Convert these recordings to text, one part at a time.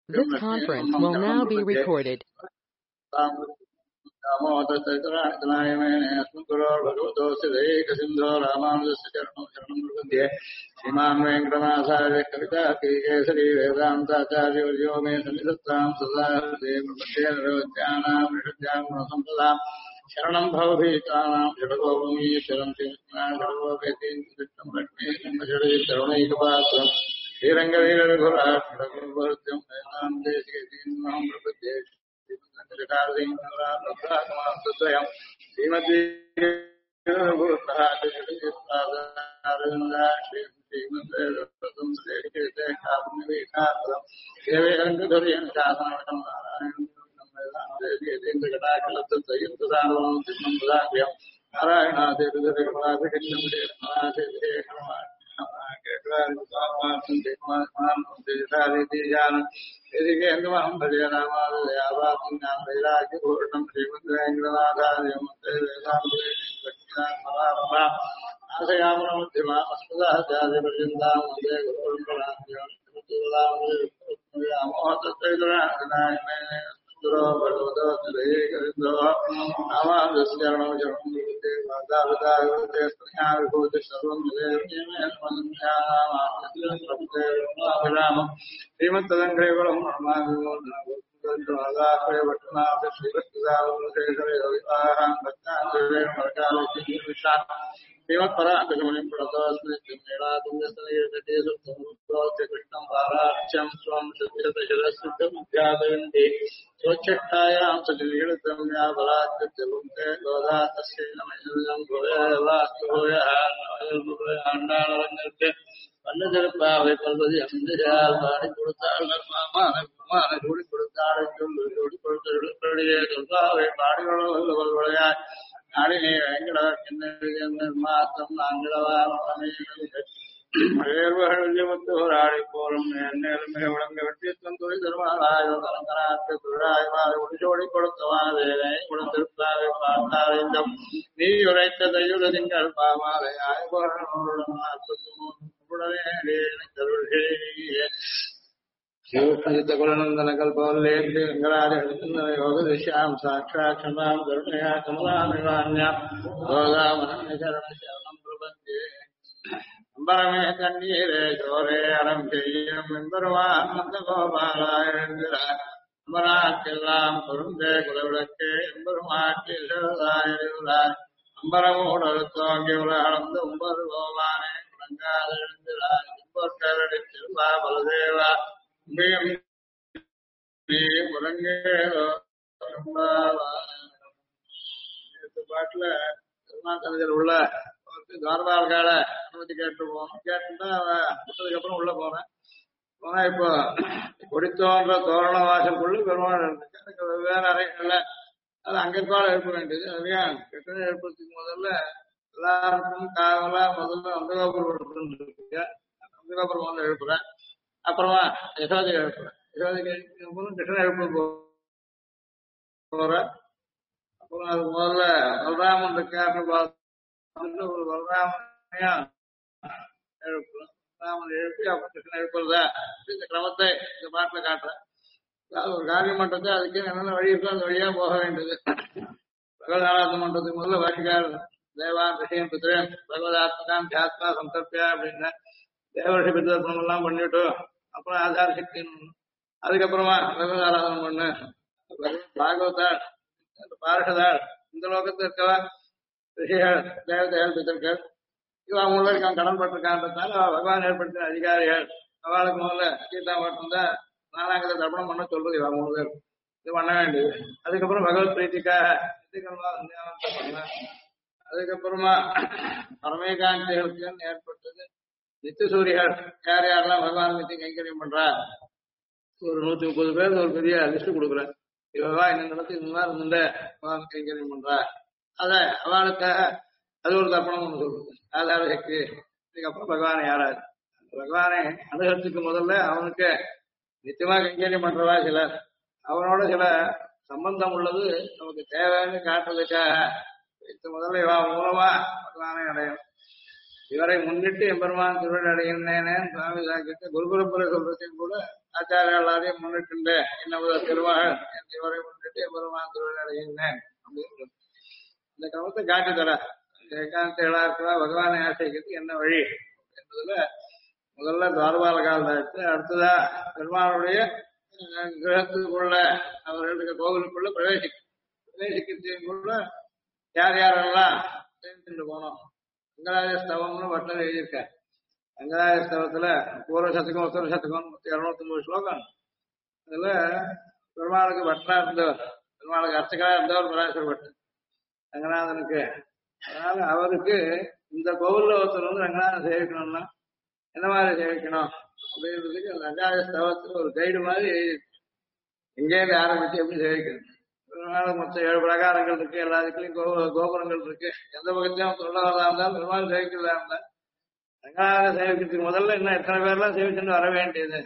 This conference will now be recorded. श्रीमान् वेङ्कटनाथार्य कविताकेसरी वेदान्ताचार्यो मे सन्निधत्तां सदा देवपद्येन शरणं भवभीतानां षडगोपमीश्वरं श्रीकृष्णैकपात्रं श्रीरङ्गवीरघुराष्टगुरुवर्त्यं वेदान्तेशीतीन्महं प्रपद्ये श्रीमती स्वच्छायां सजनीड़तं या बलात्कृत्यलुंते गोदातस्यैनमयं भूयावास्तुभूयाण्डानरङ्गस्य पल्लजरपावे पल्लवि अंधजाल माणि कुड़ताल मान जोड़ी कुड़ताल जोड़ी कुड़तालिये दुर्गावे पाड़िवळवळवळया नाडिने वेंकट किन्नमातं नांगलवामने மழையர்வகழ்ந்து ராடி போலும் நேர்மை உடம்பை வெட்டித்தம் துறை தருமானாய் தரங்கராற்று துழாய்வாறு ஒளிச்சோடி கொடுத்தவான வேலை உடந்திருப்பாவை பார்த்தாவிந்தம் நீ உரைத்த தையுட திங்கள் பாமாலை ஆய்வுகித்த குலநந்தன கல்பவல்லேந்து யோகதிஷாம் சாட்சாட்சமாம் கருணையா கமலாமிவான்யாம் கோதாமனே சரணம் பிரபந்தே அம்பரமே தண்ணீரே சோரே அறம் செய்யும் எம்பெருமான் வந்த கோபாலாய் எழுந்திரார் அம்பராக்கெல்லாம் பொருந்தே குலவிளக்கே எம்பெருமாட்டி எழுதாய் அம்பரமூடல் தோங்கி உலகளந்து உம்பர் கோபானே குலங்காத எழுந்திரார் இம்பொற்கரடி திருபா பலதேவா உபயம் நீ முரங்கேதோ பாட்டுல திருமாக்கலைஞர் உள்ள துவாரபாலகால அனுமதி கேட்டுருவோம் கேட்டுட்டா புத்ததுக்கு உள்ள போனேன் போனா இப்போ கொடித்தோன்ற தோரண வாசலுக்குள்ள பெருமாள் இருந்துச்சு அதுக்கு வெவ்வேறு அறைகள்ல அது அங்க இருக்கால எழுப்ப வேண்டியது அதுவே கெட்டதை எழுப்புறதுக்கு முதல்ல எல்லாருக்கும் காவலா முதல்ல அந்தகோபுரம் இருக்கு அந்தகோபுரம் வந்து எழுப்புறேன் அப்புறமா யசோதை எழுப்புறேன் யசோதைக்கு கிருஷ்ணன் எழுப்பு போறேன் அப்புறம் அது முதல்ல பலராமன் இருக்காருன்னு பார்த்து ஒரு பலராமனையா எழுப்புறோம் ராமன் எழுப்பி அப்புறம் கிருஷ்ணன் எழுப்புறதா இந்த கிரமத்தை இந்த பாட்டில் காட்டுறேன் அதாவது ஒரு காரிய மன்றத்தை அதுக்கு என்னென்ன வழி இருக்கோ அந்த வழியா போக வேண்டியது பகவதாராத்த மன்றத்துக்கு முதல்ல வாசிக்கார் தேவான் ரிஷியன் பித்ரேன் பகவதாத்மகான் தியாத்மா சந்தர்ப்பியா அப்படின்னு தேவரிஷி பித்ருப்பம் எல்லாம் பண்ணிட்டு அப்புறம் ஆதார சக்தி அதுக்கப்புறமா பகவதாராதனம் பண்ணு பாகவதாள் பாரஷதாள் இந்த லோகத்தில் இருக்கவா ரிஷிகள் தேவதைகள் பித்தர்கள் இவன் அவங்கள இருக்கான் கடன் பட்டிருக்கான்றதுனால பகவான் ஏற்படுத்தின அதிகாரிகள் அவளுக்கு முதல்ல கீதா மட்டும்தான் நாலாங்கத்தை தர்ப்பணம் பண்ண சொல்றது இவன் மூணு பேர் இது பண்ண வேண்டியது அதுக்கப்புறம் பகவத் பிரீத்திக்காக பண்ண அதுக்கப்புறமா பரமேகாந்திகளுக்கு ஏற்பட்டது நித்திய சூரிகள் யார் யாரெல்லாம் பகவான் நித்தி கைங்கரியம் பண்றா ஒரு 130 பேர் ஒரு பெரிய லிஸ்ட் கொடுக்குறேன் இவவா இந்த இடத்துல இந்த மாதிரி இருந்த பகவான் கைங்கரியம் பண்றா அத அவளுக்காக அது ஒரு தர்ப்பணம் ஒன்று சொல்றது ஆதார சக்தி இதுக்கப்புறம் பகவானை யாராது பகவானை அனுகத்துக்கு முதல்ல அவனுக்கு நிச்சயமா கைங்கரியம் பண்றவா சிலர் அவனோட சில சம்பந்தம் உள்ளது நமக்கு தேவைன்னு காட்டுறதுக்காக முதல்ல இவா மூலமா பகவானை அடையும் இவரை முன்னிட்டு எம்பெருமான் திருவடி அடைகின்றேனே சுவாமி சாக்கிட்டு குருகுரப்புரை சொல்றதையும் கூட ஆச்சாரிய எல்லாரையும் முன்னிட்டு என்ன திருமகள் என் இவரை முன்னிட்டு பெருமான் திருவிழாடுகின்றேன் அப்படின்னு இந்த கிரமத்தை காட்டி தர ஏகாந்த இழாக்கிறா பகவானை ஆசைக்கிறதுக்கு என்ன வழி என்பதுல முதல்ல துவாரபால காலத்து அடுத்ததா பெருமானுடைய கிரகத்துக்குள்ள அவர்களுக்கு கோவிலுக்குள்ள பிரவேசிக்கிறதுக்குள்ள யார் யாரெல்லாம் சேர்ந்துட்டு போனோம். ரங்கராஜ ஸ்தவம்னு வட்டம் எழுதியிருக்க. ரங்கராஜ ஸ்தவத்துல பூர்வ சதகம் உத்தர சதகம் 209 ஸ்லோகம். அதுல பெருமாளுக்கு பட்டனா இருந்தவர், பெருமாளுக்கு அர்ச்சகரா இருந்தவர் பராசர பட்டன் ரங்கநாதனுக்கு. அதனால அவருக்கு இந்த கோவில்ல ஒருத்தர் வந்து ரங்கநாதன் சேவிக்கணும்னா என்ன மாதிரி சேவிக்கணும் அப்படின்றதுக்கு ரங்கராஜ ஸ்தவத்துல ஒரு கைடு மாதிரி எங்கேயிருந்து ஆரம்பிச்சு எப்படி சேவிக்கணும். மொத்தம் 7 பிரகாரங்கள் இருக்கு, எல்லாத்துக்குள்ளயும் கோபுரங்கள் இருக்கு. எந்த பக்கத்தையும் தொண்டவர்களா இருந்தாலும் பெருமாள் சேவிக்கிறதா இருந்தா ரங்கநாத சேவிக்கிறதுக்கு முதல்ல இன்னும் எத்தனை பேர்லாம் சேவிச்சுட்டு வர வேண்டியது.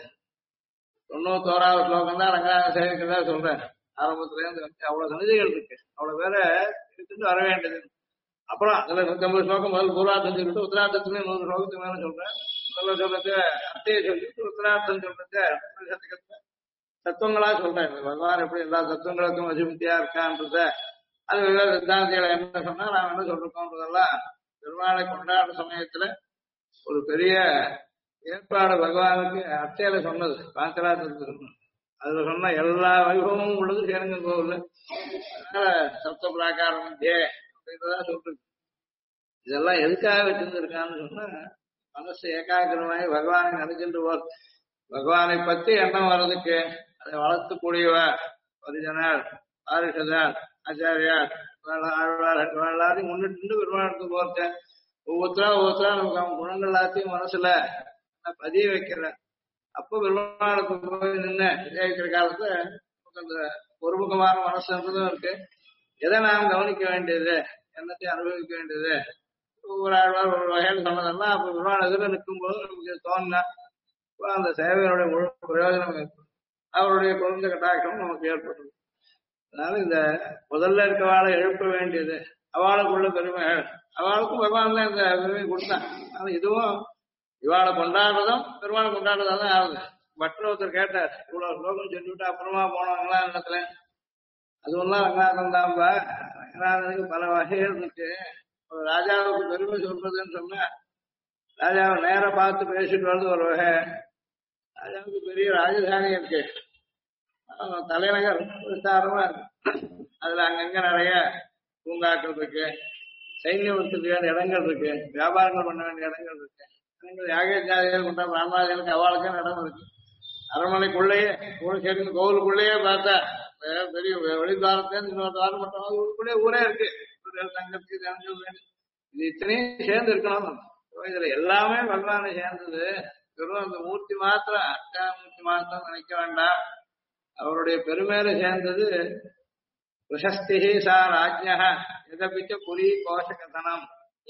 91வது ஸ்லோகம் தான் ரங்கநாத சேவிக்கிறதா சொல்றேன். ஆரம்பத்துல இருந்து அவ்வளவு சன்னிதிகள் இருக்கு, அவ்வளவு பேரை சேவிச்சுட்டு வர வேண்டியது. அப்புறம் அதுல 150 ஸ்லோகம் முதல் பூர்வார்த்தம் சொல்லிட்டு உத்தரார்த்தத்துல 100 ஸ்லோகத்துக்கு மேல சொல்றேன். முதல்ல சொல்றது அர்த்தையை சொல்லிட்டு உத்தரார்த்தம் சொல்றது தத்துவங்களா சொல்றேன். பகவான் எப்படி எல்லா தத்துவங்களுக்கும் வசிபத்தியா இருக்கான்றத அது வெவ்வேறு சித்தாந்திகளை என்ன சொன்னா நான் என்ன சொல்றோம்ன்றதெல்லாம் பெருமாளை கொண்டாடுற சமயத்துல ஒரு பெரிய ஏற்பாடு பகவானுக்கு அர்ச்சையில சொன்னது. பாஞ்சராத்திரத்துல சொன்னது. அதுல சொன்ன எல்லா வைபவமும் உள்ளது சேருங்க கோவில். அதனால சப்த பிராகாரம் அப்படின்றதா சொல்றது. இதெல்லாம் எதுக்காக வச்சிருந்திருக்கான்னு சொன்னா மனசு ஏகாகிரமாயி பகவானை நினைச்சுட்டு போறது. பகவானை பத்தி எண்ணம் வர்றதுக்கு அதை வளர்த்துக்கூடியவ பரிஜனார், ஆரிஷதார், ஆச்சாரியார் எல்லாரையும் முன்னிட்டு பெருமாளுக்கு போறத ஒவ்வொருத்தரா நமக்கு அவன் குணங்கள் எல்லாத்தையும் மனசுல பதிய வைக்கிற. அப்போ பெருமாளுக்கு போய் நின்று விஜயிக்கிற காலத்துல அந்த ஒருமுகமான மனசுன்றதும் இருக்கு. எதை நாம் கவனிக்க வேண்டியது, என்னத்தையும் அனுபவிக்க வேண்டியது, ஒவ்வொரு ஆழ்வார் ஒரு வகையில் சொன்னதெல்லாம் அப்ப பெருமாள் எதிர நிற்கும் போது நமக்கு தோணுனா அந்த சேவையினுடைய முழு பிரயோஜனம் ஏற்படும். அவருடைய குழந்தை கட்டாட்சம் நமக்கு ஏற்படும். அதனால இந்த முதல்ல இருக்கவாளை எழுப்ப வேண்டியது, அவளுக்குள்ள பெருமைகள், அவளுக்கும் பகவான் தான் இந்த பெருமையை கொடுத்தான். ஆனா இதுவும் இவாளை கொண்டாடுறதும் பெருமாளை கொண்டாடுறதா தான் ஆகுது. பட்டர் ஒருத்தர் கேட்டார், இவ்வளவு ஸ்லோகம் சொல்லிவிட்டு அப்புறமா போனவங்களா இடத்துல அதுவெல்லாம் ரங்கநாதன் தான்பா. ரங்கநாதனுக்கு பல வகைகள் இருக்கு. ஒரு ராஜாவுக்கு பெருமை சொல்றதுன்னு சொன்னா ராஜாவை நேர பார்த்து பேசிட்டு வருது ஒரு வகை. ராஜாவுக்கு பெரிய ராஜதானி இருக்கு, தலைநகர் விஸ்தாரமா இருக்கு. அதுல அங்கங்க நிறைய பூங்காக்கள் இருக்கு, சைன்யம் வச்சுக்க இடங்கள் இருக்கு, வியாபாரங்கள் பண்ண வேண்டிய இடங்கள் இருக்கு. யாகேஜாதிகள் கொண்ட பிராமணாதிகளுக்கு அவளுக்கும் இடம் இருக்கு. அரண்மனைக்குள்ளேயே கூட சேர்ந்து கோவிலுக்குள்ளேயே பார்த்தா பெரிய வெளித்தாரத்துல இன்னொரு தாரம் மட்டும் ஊருக்குள்ளேயே ஊரே இருக்கு. தங்கத்துக்கு ஜனங்கள் வேணும். இது இத்தனையும் சேர்ந்து இருக்கணும். இதுல எல்லாமே பகவானை சேர்ந்தது. வெறும் அந்த மூர்த்தி மாத்திரம் அஷ்டாமூர்த்தி மாத்திரம் நினைக்க வேண்டாம். அவருடைய பெருமையில சேர்ந்தது பிரசஸ்தி சா ராஜ்யா எதப்பிச்ச புரி கோஷகதனம்.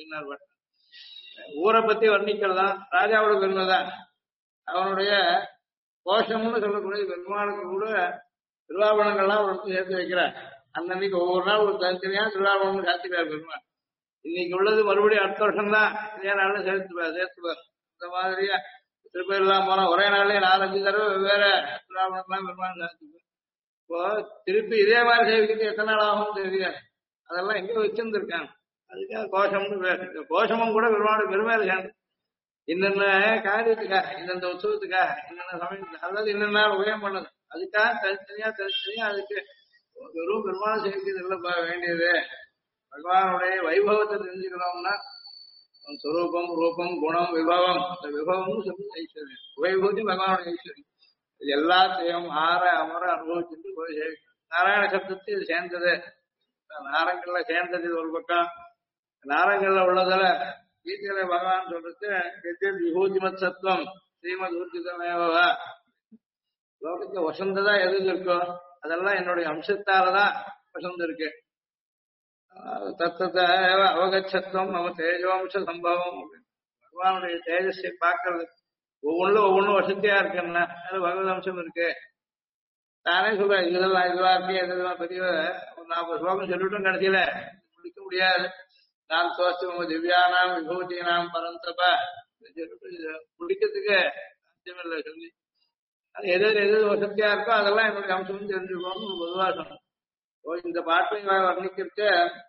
ஊரை பத்தி வர்ணிக்கிறதா ராஜாவோட பெருமை தான். அவனுடைய கோஷம்னு சொல்லக்கூடிய பெருமாளுக்கு கூட திருவாபரணங்கள்லாம் ஒரு சேர்த்து வைக்கிறார். அன்னன்னைக்கு ஒவ்வொரு நாள் ஒரு தனித்தனியா திருவாபரணம் சேர்த்துக்கிறார் பெருமாள். இன்னைக்கு உள்ளது மறுபடியும் அடுத்த வருஷம் தான் இதே நாள்ல சேர்த்துப்பார். இந்த மாதிரியா திருப்பதிலாம் போனா ஒரே நாள்லயே 4-5 தடவை வெவ்வேறு திருவாபரணம்லாம் பெருமாள் சேர்த்துப்பார். இப்போ திருப்பி இதே மாதிரி சேவிக்கிறது எத்தனை நாள் ஆகும் தெரியாது. அதெல்லாம் எங்க வச்சிருந்துருக்காங்க. அதுக்காக கோஷம்னு பேர். கோஷமும் கூட பெருமாள் பெருமையில சேர்ந்து இன்னென்ன காரியத்துக்காக, இந்தந்த உற்சவத்துக்காக, என்னென்ன சமயத்துக்காக, அதாவது இன்னென்ன உபயம் பண்ணது அதுக்காக தனித்தனியா அதுக்கு வெறும் பெருமாள் சேவிக்கிறது இல்லப்பா வேண்டியது. பகவானுடைய வைபவத்தை தெரிஞ்சுக்கணும்னா சுரூபம், ரூபம், குணம், விபவம். இந்த விபவம்னு சொல்லி ஐஸ்வர்யம், வைபவத்தி பகவானுடைய ஐஸ்வர்யம். இது எல்லாத்தையும் ஆற அமர அனுபவிச்சுட்டு போய் சேவிக்கணும். நாராயண சப்தத்தை இது சேர்ந்தது. நாரங்கள்ல சேர்ந்தது ஒரு பக்கம். நாரங்கள்ல உள்ளதுல கீதையில பகவான் சொல்றது விபூதிமத் சத்துவம் ஸ்ரீமத் ஊர்ஜிதமேவா. லோகத்துல வசந்ததா எது இருக்கோ அதெல்லாம் என்னுடைய அம்சத்தாலதான் வசந்து இருக்கு. தத்தத்தை அவகச்சத்துவம் நம்ம தேஜவம்ச சம்பவம். பகவானுடைய தேஜஸை பார்க்கறது ஒவ்வொன்றும் வசதியா இருக்குன்னா அது பகவத் அம்சம் இருக்கு. நானே சொல்றேன் இதெல்லாம் இதுவா இருக்கு, இதெல்லாம் பெரிய ஒரு 40 ஸ்லோகம் சொல்லிட்டும் கடைசியில முடிக்க முடியாது. நான் தோஸ்து திவ்யானாம் விபூதினாம் பரந்தப முடிக்கிறதுக்கு சாத்தியமில்லை சொல்லி அது எது எது வசதியா இருக்கோ அதெல்லாம் என்னுடைய அம்சம் தெரிஞ்சுக்கணும்னு பொதுவா சொன்னோம். இந்த பாட்டை வர்ணிக்கிறதுக்கு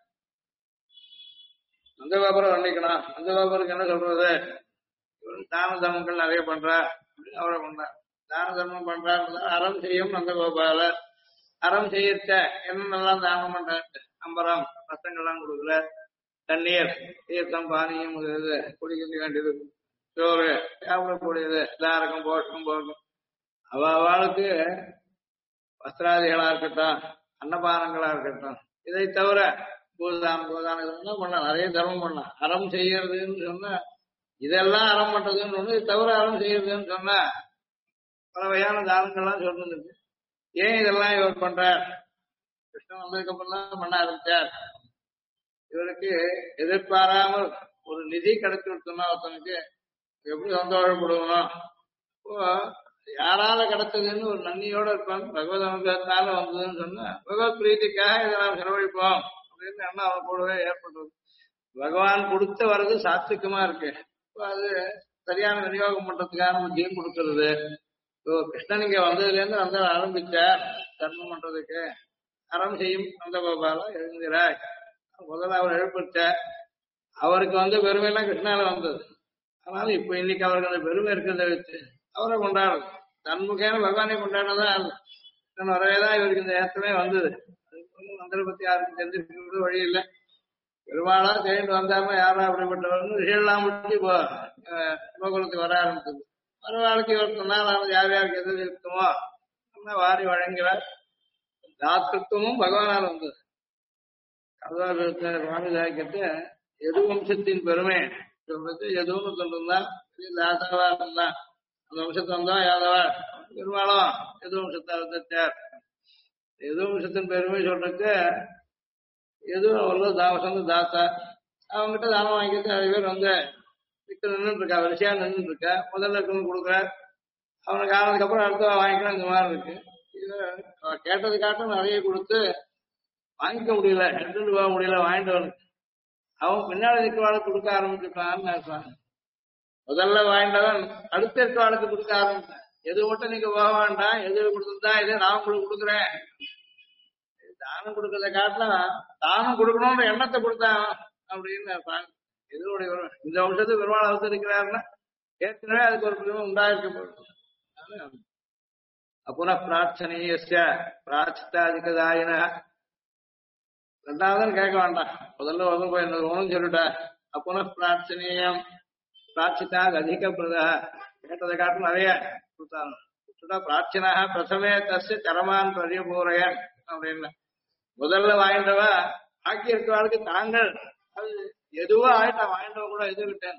நந்தகோபுரம் வர்ணிக்கணும். நந்தகோபுருக்கு என்ன சொல்றது, தான தர்மங்கள் நிறைய பண்றா அப்படின்னு அவரை பண்றார். தான தர்மம் பண்றாரு, அறம் செய்யும் நந்தகோபால. அறம் செய்யத்த என்னென்னலாம் தானம் பண்றாரு, அம்பரம் ரசங்கள்லாம் கொடுக்குற, தண்ணீர் தீர்த்தம் பானியம் இது குடிக்க வேண்டியது, சோறு சாப்பிடக்கூடியது, தாரகம் போஷம் போகும். அவளுக்கு வஸ்திராதிகளா இருக்கட்டும், அன்னபானங்களா இருக்கட்டும், இதை தவிர பூதானம் பூதானம் இதெல்லாம் பண்ணலாம், நிறைய தர்மம் பண்ணலாம். அறம் செய்யறதுன்னு சொன்னா இதெல்லாம் அறம் பண்றதுன்னு ஒண்ணு, இது தவிர அறம் செய்யறதுன்னு சொன்னா பல வகையான தானங்கள்லாம் சொல்றது. ஏன் இதெல்லாம் இவர் பண்றார், கிருஷ்ணன் வந்ததுக்கு அப்புறம் தான் பண்ண ஆரம்பிச்சார். இவருக்கு எதிர்பாராமல் ஒரு நிதி கிடைச்சு கொடுத்தோம்னா ஒருத்தனுக்கு எப்படி சந்தோஷப்படுவணும். இப்போ யாரால கிடைச்சதுன்னு ஒரு நன்னியோட இருப்பாங்க. பகவத் அனுகிரகத்தினால வந்ததுன்னு சொன்னா பகவத் பிரீத்திக்காக இதை நாம் செலவழிப்போம் அப்படின்னு எண்ணம் அவன் கூடவே ஏற்படுறது. பகவான் கொடுத்து வர்றது சாத்விகமா இருக்கு. இப்போ அது சரியான விநியோகம் பண்றதுக்கான புத்தியும் கொடுக்கறது. இப்போ கிருஷ்ணன் இங்க வந்ததுல இருந்து அந்த ஆரம்பிச்சார் தர்மம் பண்றதுக்கு. அறம் செய்யும் அந்த கோபால எழுந்திராய் முதல்ல அவர் எழுப்பிச்சார். அவருக்கு வந்து பெருமையெல்லாம் கிருஷ்ணால வந்தது. அதனால இப்ப இன்னைக்கு அவருக்கு அந்த பெருமை இருக்கிறத வச்சு அவரை கொண்டாடுறது. தன்முகையான பகவானை கொண்டாடினதான் வரவேதான் இவருக்கு இந்த ஏற்றமே வந்தது. மந்திர பத்தி யாருக்கும் தெரிஞ்சுக்கிறது வழி இல்லை. பெருமாளா தேடிட்டு வந்தாருன்னா யாரா அப்படிப்பட்டவர்னு விஷயம்லாம் முடிச்சு இப்போ கோகுலத்துக்கு வர ஆரம்பிச்சது. வர வாழ்க்கை இவர் சொன்னால் யார் யாருக்கு எது இருக்குமோ வாரி வழங்குகிறார். தாத்திருத்தமும் பகவானால் வந்தது. சுவாமிதாக்கிட்ட எது வம்சத்தின் பெருமை சொல்றது, எதுன்னு சொல்லிருந்தா தாத்தாவா இருந்தா அந்த வம்சத்தை வந்தா யாதவா, பெருமாளும் எது வம்சத்தை வந்தார். எது வம்சத்தின் பெருமை சொல்றதுக்கு எதுவும் வசந்த தாத்தா அவங்ககிட்ட தானம் வாங்கிட்டு நிறைய பேர் வந்து நின்று இருக்கா, வரிசையா நின்று இருக்கா. முதல்ல இருக்கணும் கொடுக்குறார், அவனுக்கு ஆனதுக்கு அப்புறம் அடுத்த வாங்கிக்கலாம். இந்த மாதிரி இருக்கு. இது கேட்டது காட்டும் நிறைய கொடுத்து வாங்கிக்க முடியல, எடுத்துட்டு போக முடியல. வாங்கிட்டு வரணும், அவன் பின்னாடி இருக்கிறவாளுக்கு கொடுக்க ஆரம்பிச்சுட்டான்னு நினைப்பான். முதல்ல வாங்கிட்டவன் அடுத்த இருக்கிறவாளுக்கு கொடுக்க ஆரம்பிச்சான். எது மட்டும் நீங்க போக வேண்டாம், எது கொடுத்துருந்தா இதே நான் உங்களுக்கு கொடுக்குறேன். தானம் கொடுக்கறத காட்டலாம், தானம் கொடுக்கணும்ன்ற எண்ணத்தை கொடுத்தான் அப்படின்னு நினைப்பாங்க. எதுவுடைய இந்த வருஷத்துக்கு பெருமாள் அவதரிக்கிறாருன்னா ஏற்கனவே அதுக்கு ஒரு பெருமை உண்டாயிருக்க. அப்புறம் பிரார்த்தனைய பிரார்த்தித்தாதிகதாயின ரெண்டாவதுன்னு கேட்க வேண்டாம், முதல்ல வந்து போய் ஒன்றும் சொல்லிட்டா. அப்புறம் பிரார்த்தனீயம் பிரார்த்தித்தாக அதிக பிரதா கேட்டதை காட்டும் நிறைய கொடுத்தாங்க. பிரார்த்தனாக பிரதமே தஸ்ய கரமான் பரியபூரையன் அப்படின்னு முதல்ல வாங்கிட்டவா ஆக்கி இருக்கிறவளுக்கு தாங்கள் அது எதுவோ ஆயிட்டா வாங்கிட்டவ கூட எதுக்கிட்டேன்.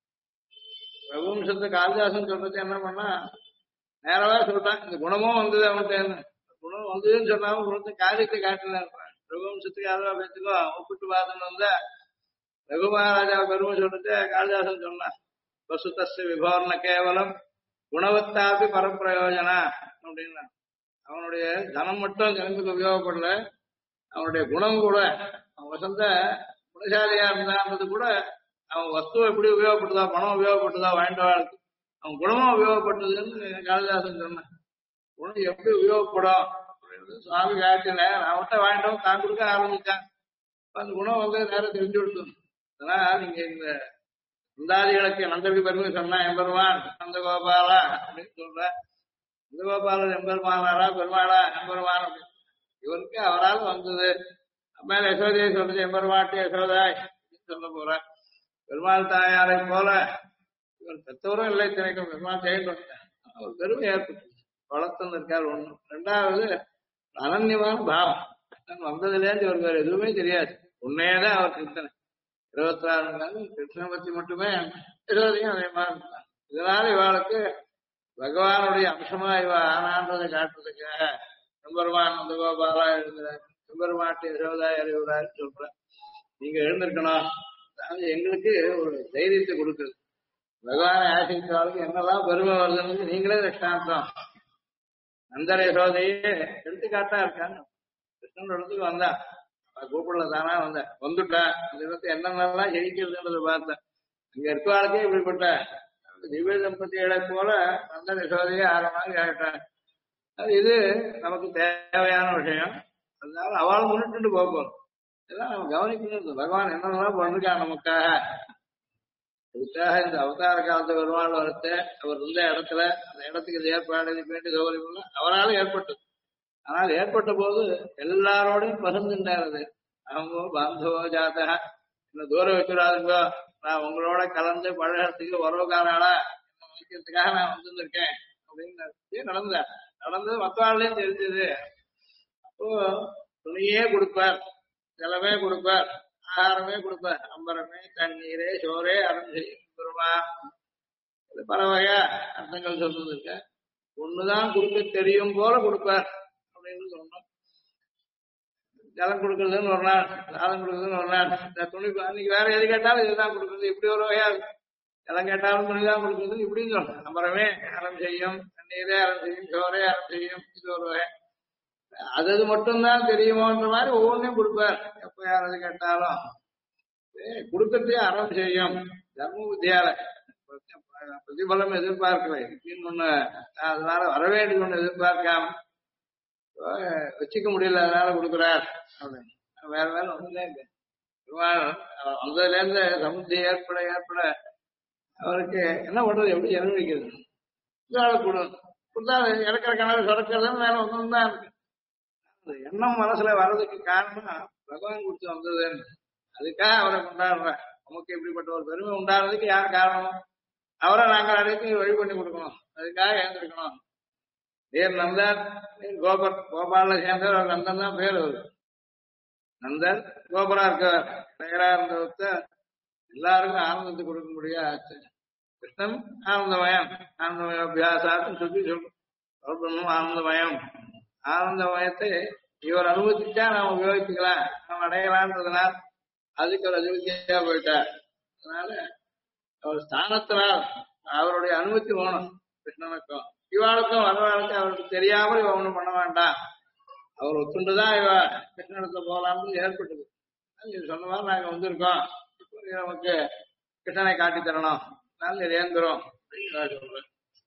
ரகுவம்சத்து காளிதாசன் சொல்றது என்ன பண்ணா நேரவா சொல்லிட்டான், இந்த குணமும் வந்தது அவன்கிட்ட. குணம் வந்ததுன்னு சொன்னாலும் குணத்தை காரியத்தை காட்டல. ரகுவம்சத்துக்கு யாரா பேச்சுக்கோ ஒப்பிட்டு பார்த்தோன்னு வந்தா ரகு மகாராஜா பெருமை சொல்லிட்டு காளிதாசன் சொன்னான், வசுதஸ்ய விபவர்ண கேவலம் குணவத்தாபி பரப்பிரயோஜனா அப்படின்னா. அவனுடைய தனம் மட்டும் ஜனத்துக்கு உபயோகப்படல, அவனுடைய குணம் கூட. அவன் வசந்த குணசாலியா இருந்தான்றது கூட அவன் வஸ்துவை எப்படி உபயோகப்பட்டுதா, பணம் உபயோகப்பட்டுதா வாங்கிட்டவாளுக்கு, அவன் குணமும் உபயோகப்பட்டதுன்னு காளிதாசன் சொன்னான். குணம் எப்படி உபயோகப்படும் அப்படின்னு சுவாமி காட்டின அவன்கிட்ட வாங்கிட்டோம் தான் கொடுக்க ஆரம்பிச்சான். அந்த குணம் வந்து நேரம் தெரிஞ்சு கொடுத்தோம். அதனால நீங்க இந்த நந்தாதிகளுக்கு நந்தபி பெருமை சொன்னா எம்பெருமான் நந்தகோபாலா அப்படின்னு சொல்ற. நந்தகோபாலர் எம்பெருமானாரா பெருமாளா எம்பெருமான் அப்படின்னு இவருக்கு அவரால் வந்தது. மேல யசோதையை சொல்றது எம்பெருமாட்டி யசோதாய் சொல்ல போற. பெருமாள் தாயாரை போல இவர் பெற்றவரும் இல்லை திணைக்கும் பெருமாள் செய்யணும் ஒரு பெருமை ஏற்பட்டு வளர்த்து இருக்கார். ஒண்ணு. ரெண்டாவது அனன்யமான பாவம். வந்ததுலேருந்து இவருக்கு வேற எதுவுமே தெரியாது, உண்மையேதான் அவர் கிருஷ்ணன். 26 நாள் கிருஷ்ணனை பத்தி மட்டுமே யசோதையும் அதே மாதிரி இருந்தான். இதனால இவாளுக்கு பகவானுடைய அம்சமா இவ ஆனான்றதை காட்டுறதுக்காக எம்பெருமான் நந்தகோபாலா எழுதுறாரு, எம்பெருமாட்டி யசோதா அறிவுறாருன்னு சொல்றேன். நீங்க எழுந்திருக்கணும், அது எங்களுக்கு ஒரு தைரியத்தை கொடுக்குறது. பகவானை ஆசிரித்தவர்களுக்கு என்னெல்லாம் பெருமை வருதுன்னு நீங்களே திஷ்டாந்தம். நந்தர யசோதையே எடுத்துக்காட்டா இருக்காங்க. கிருஷ்ணன் இடத்துக்கு வந்தா கூப்பிடல, தானா வந்துட்டா. அந்த இடத்துல என்னென்னலாம் ஜெயிக்கிறதுன்றதை பார்த்தேன். இங்க இருக்கவாளுக்கே இப்படிப்பட்ட திவ்ய தம்பதிகளை போல அந்த யசோதையே ஆற மாதிரி ஆயிட்டாங்க. அது இது நமக்கு தேவையான விஷயம். அதனால அவள் முன்னிட்டு போகும். இதெல்லாம் நம்ம கவனிக்கணும். பகவான் என்னென்னலாம் பண்ணிருக்கான் நமக்காக. அதுக்காக இந்த அவதார காலத்து பெருமாள் வரத்தை அவர் இருந்த இடத்துல அந்த இடத்துக்கு இது ஏற்பாடு வேண்டிய சௌகரியம் அவரால் ஏற்பட்டது. ஆனால் ஏற்பட்ட போது எல்லாரோடையும் பகிர்ந்துட்டார். அது அவங்க பாந்தவோ ஜாதகா என்ன தூரம் வச்சுடாதுங்கோ, நான் உங்களோட கலந்து பழகிறதுக்கு உறவுக்காராளா வைக்கிறதுக்காக நான் வந்துருக்கேன் அப்படின்னு நடந்தது மத்தாளையும் தெரிஞ்சது. அப்போ துணியே கொடுப்பார், ஜலமே கொடுப்பார், ஆகாரமே கொடுப்பார், அம்பரமே தண்ணீரே சோரே அறம் செய்யும் பெருமா. பல வகையா அர்த்தங்கள் சொல்றது இருக்க. ஒண்ணுதான் கொடுக்க தெரியும் போல கொடுப்பார் அப்படின்னு சொன்னோம். ஜலம் கொடுக்கறதுன்னு ஒரு நாள், சாதம் கொடுக்குறதுன்னு ஒரு நாள், இந்த துணி அன்னைக்கு வேற எது கேட்டாலும் இதுதான் கொடுக்குறது, இப்படி ஒரு வகையா ஜலம் கேட்டாலும் துணிதான் கொடுக்குறது இப்படின்னு சொல்றோம். அம்பரமே அறம் செய்யும், தண்ணீரே அறம் செய்யும், சோரே அறம் செய்யும், இது ஒரு வகை. அது மட்டும்தான் தெரியுமோன்ற மாதிரி ஒவ்வொன்றையும் கொடுப்பார். எப்ப யாராவது கேட்டாலும் கொடுக்கறதே அறம் செய்யும். தர்ம புத்தியால பிரதிபலம் எதிர்பார்க்கல ஒண்ணு, அதனால வரவேண்டிய ஒண்ணு எதிர்பார்க்காம வச்சுக்க முடியல, அதனால கொடுக்குறார் அப்படின்னு. வேற வேற ஒண்ணுலே இல்லை. வந்ததுல இருந்து சமுத்தி ஏற்பட அவருக்கு என்ன பண்றது, எப்படி அனுபவிக்கிறது? கொடுத்தா இறக்கிற கனவு சுரக்கிறதுன்னு வேற ஒண்ணும் தான் இருக்கு. எண்ணம் மனசுல வர்றதுக்கு காரணம் பகவான் கொடுத்து வந்தது. அதுக்காக அவரை கொண்டாடுறேன். நமக்கு இப்படிப்பட்ட ஒரு பெருமை உண்டாடுறதுக்கு யார் காரணம்? அவரை நாங்கள் அடைத்து வழி பண்ணி கொடுக்கணும். அதுக்காக ஏந்திருக்கணும். பேர் நந்தர், கோபர், கோபால சேர்ந்தவர். அவர் நந்தன் தான் பேர். அவரு நந்தர் கோபரா இருக்கார். பெயரா இருந்தவர்த்த எல்லாருக்கும் ஆனந்தத்தை கொடுக்க முடியாது. கிருஷ்ணன் ஆனந்தமயம், ஆனந்தமய அபியாசாத்தும் சுத்தி சொல்லும் ஆனந்தமயம். ஆனந்தமயத்தை இவர் அனுபவிச்சா நாம் உபயோகிச்சுக்கலாம், நாம் அடையலான்றதுனால் அதுக்கு அவர் அனுபவிச்சா போயிட்டார். அதனால அவர் ஸ்தானத்தினால் அவருடைய அனுமதி வேணும். கிருஷ்ணனுக்கும் இவாளுக்கும் வரவாளுக்கும் அவருக்கு தெரியாமல் இவ ஒண்ணும் பண்ண வேண்டாம். அவர் ஒத்துண்டுதான் இவ கிருஷ்ணனத்துல போகலாம்னு ஏற்பட்டது. சொன்ன மாதிரி நாங்க வந்திருக்கோம், நமக்கு கிருஷ்ணனை காட்டி தரணும், நாங்க ஏந்துறோம் அப்படின்னு சொல்றேன்.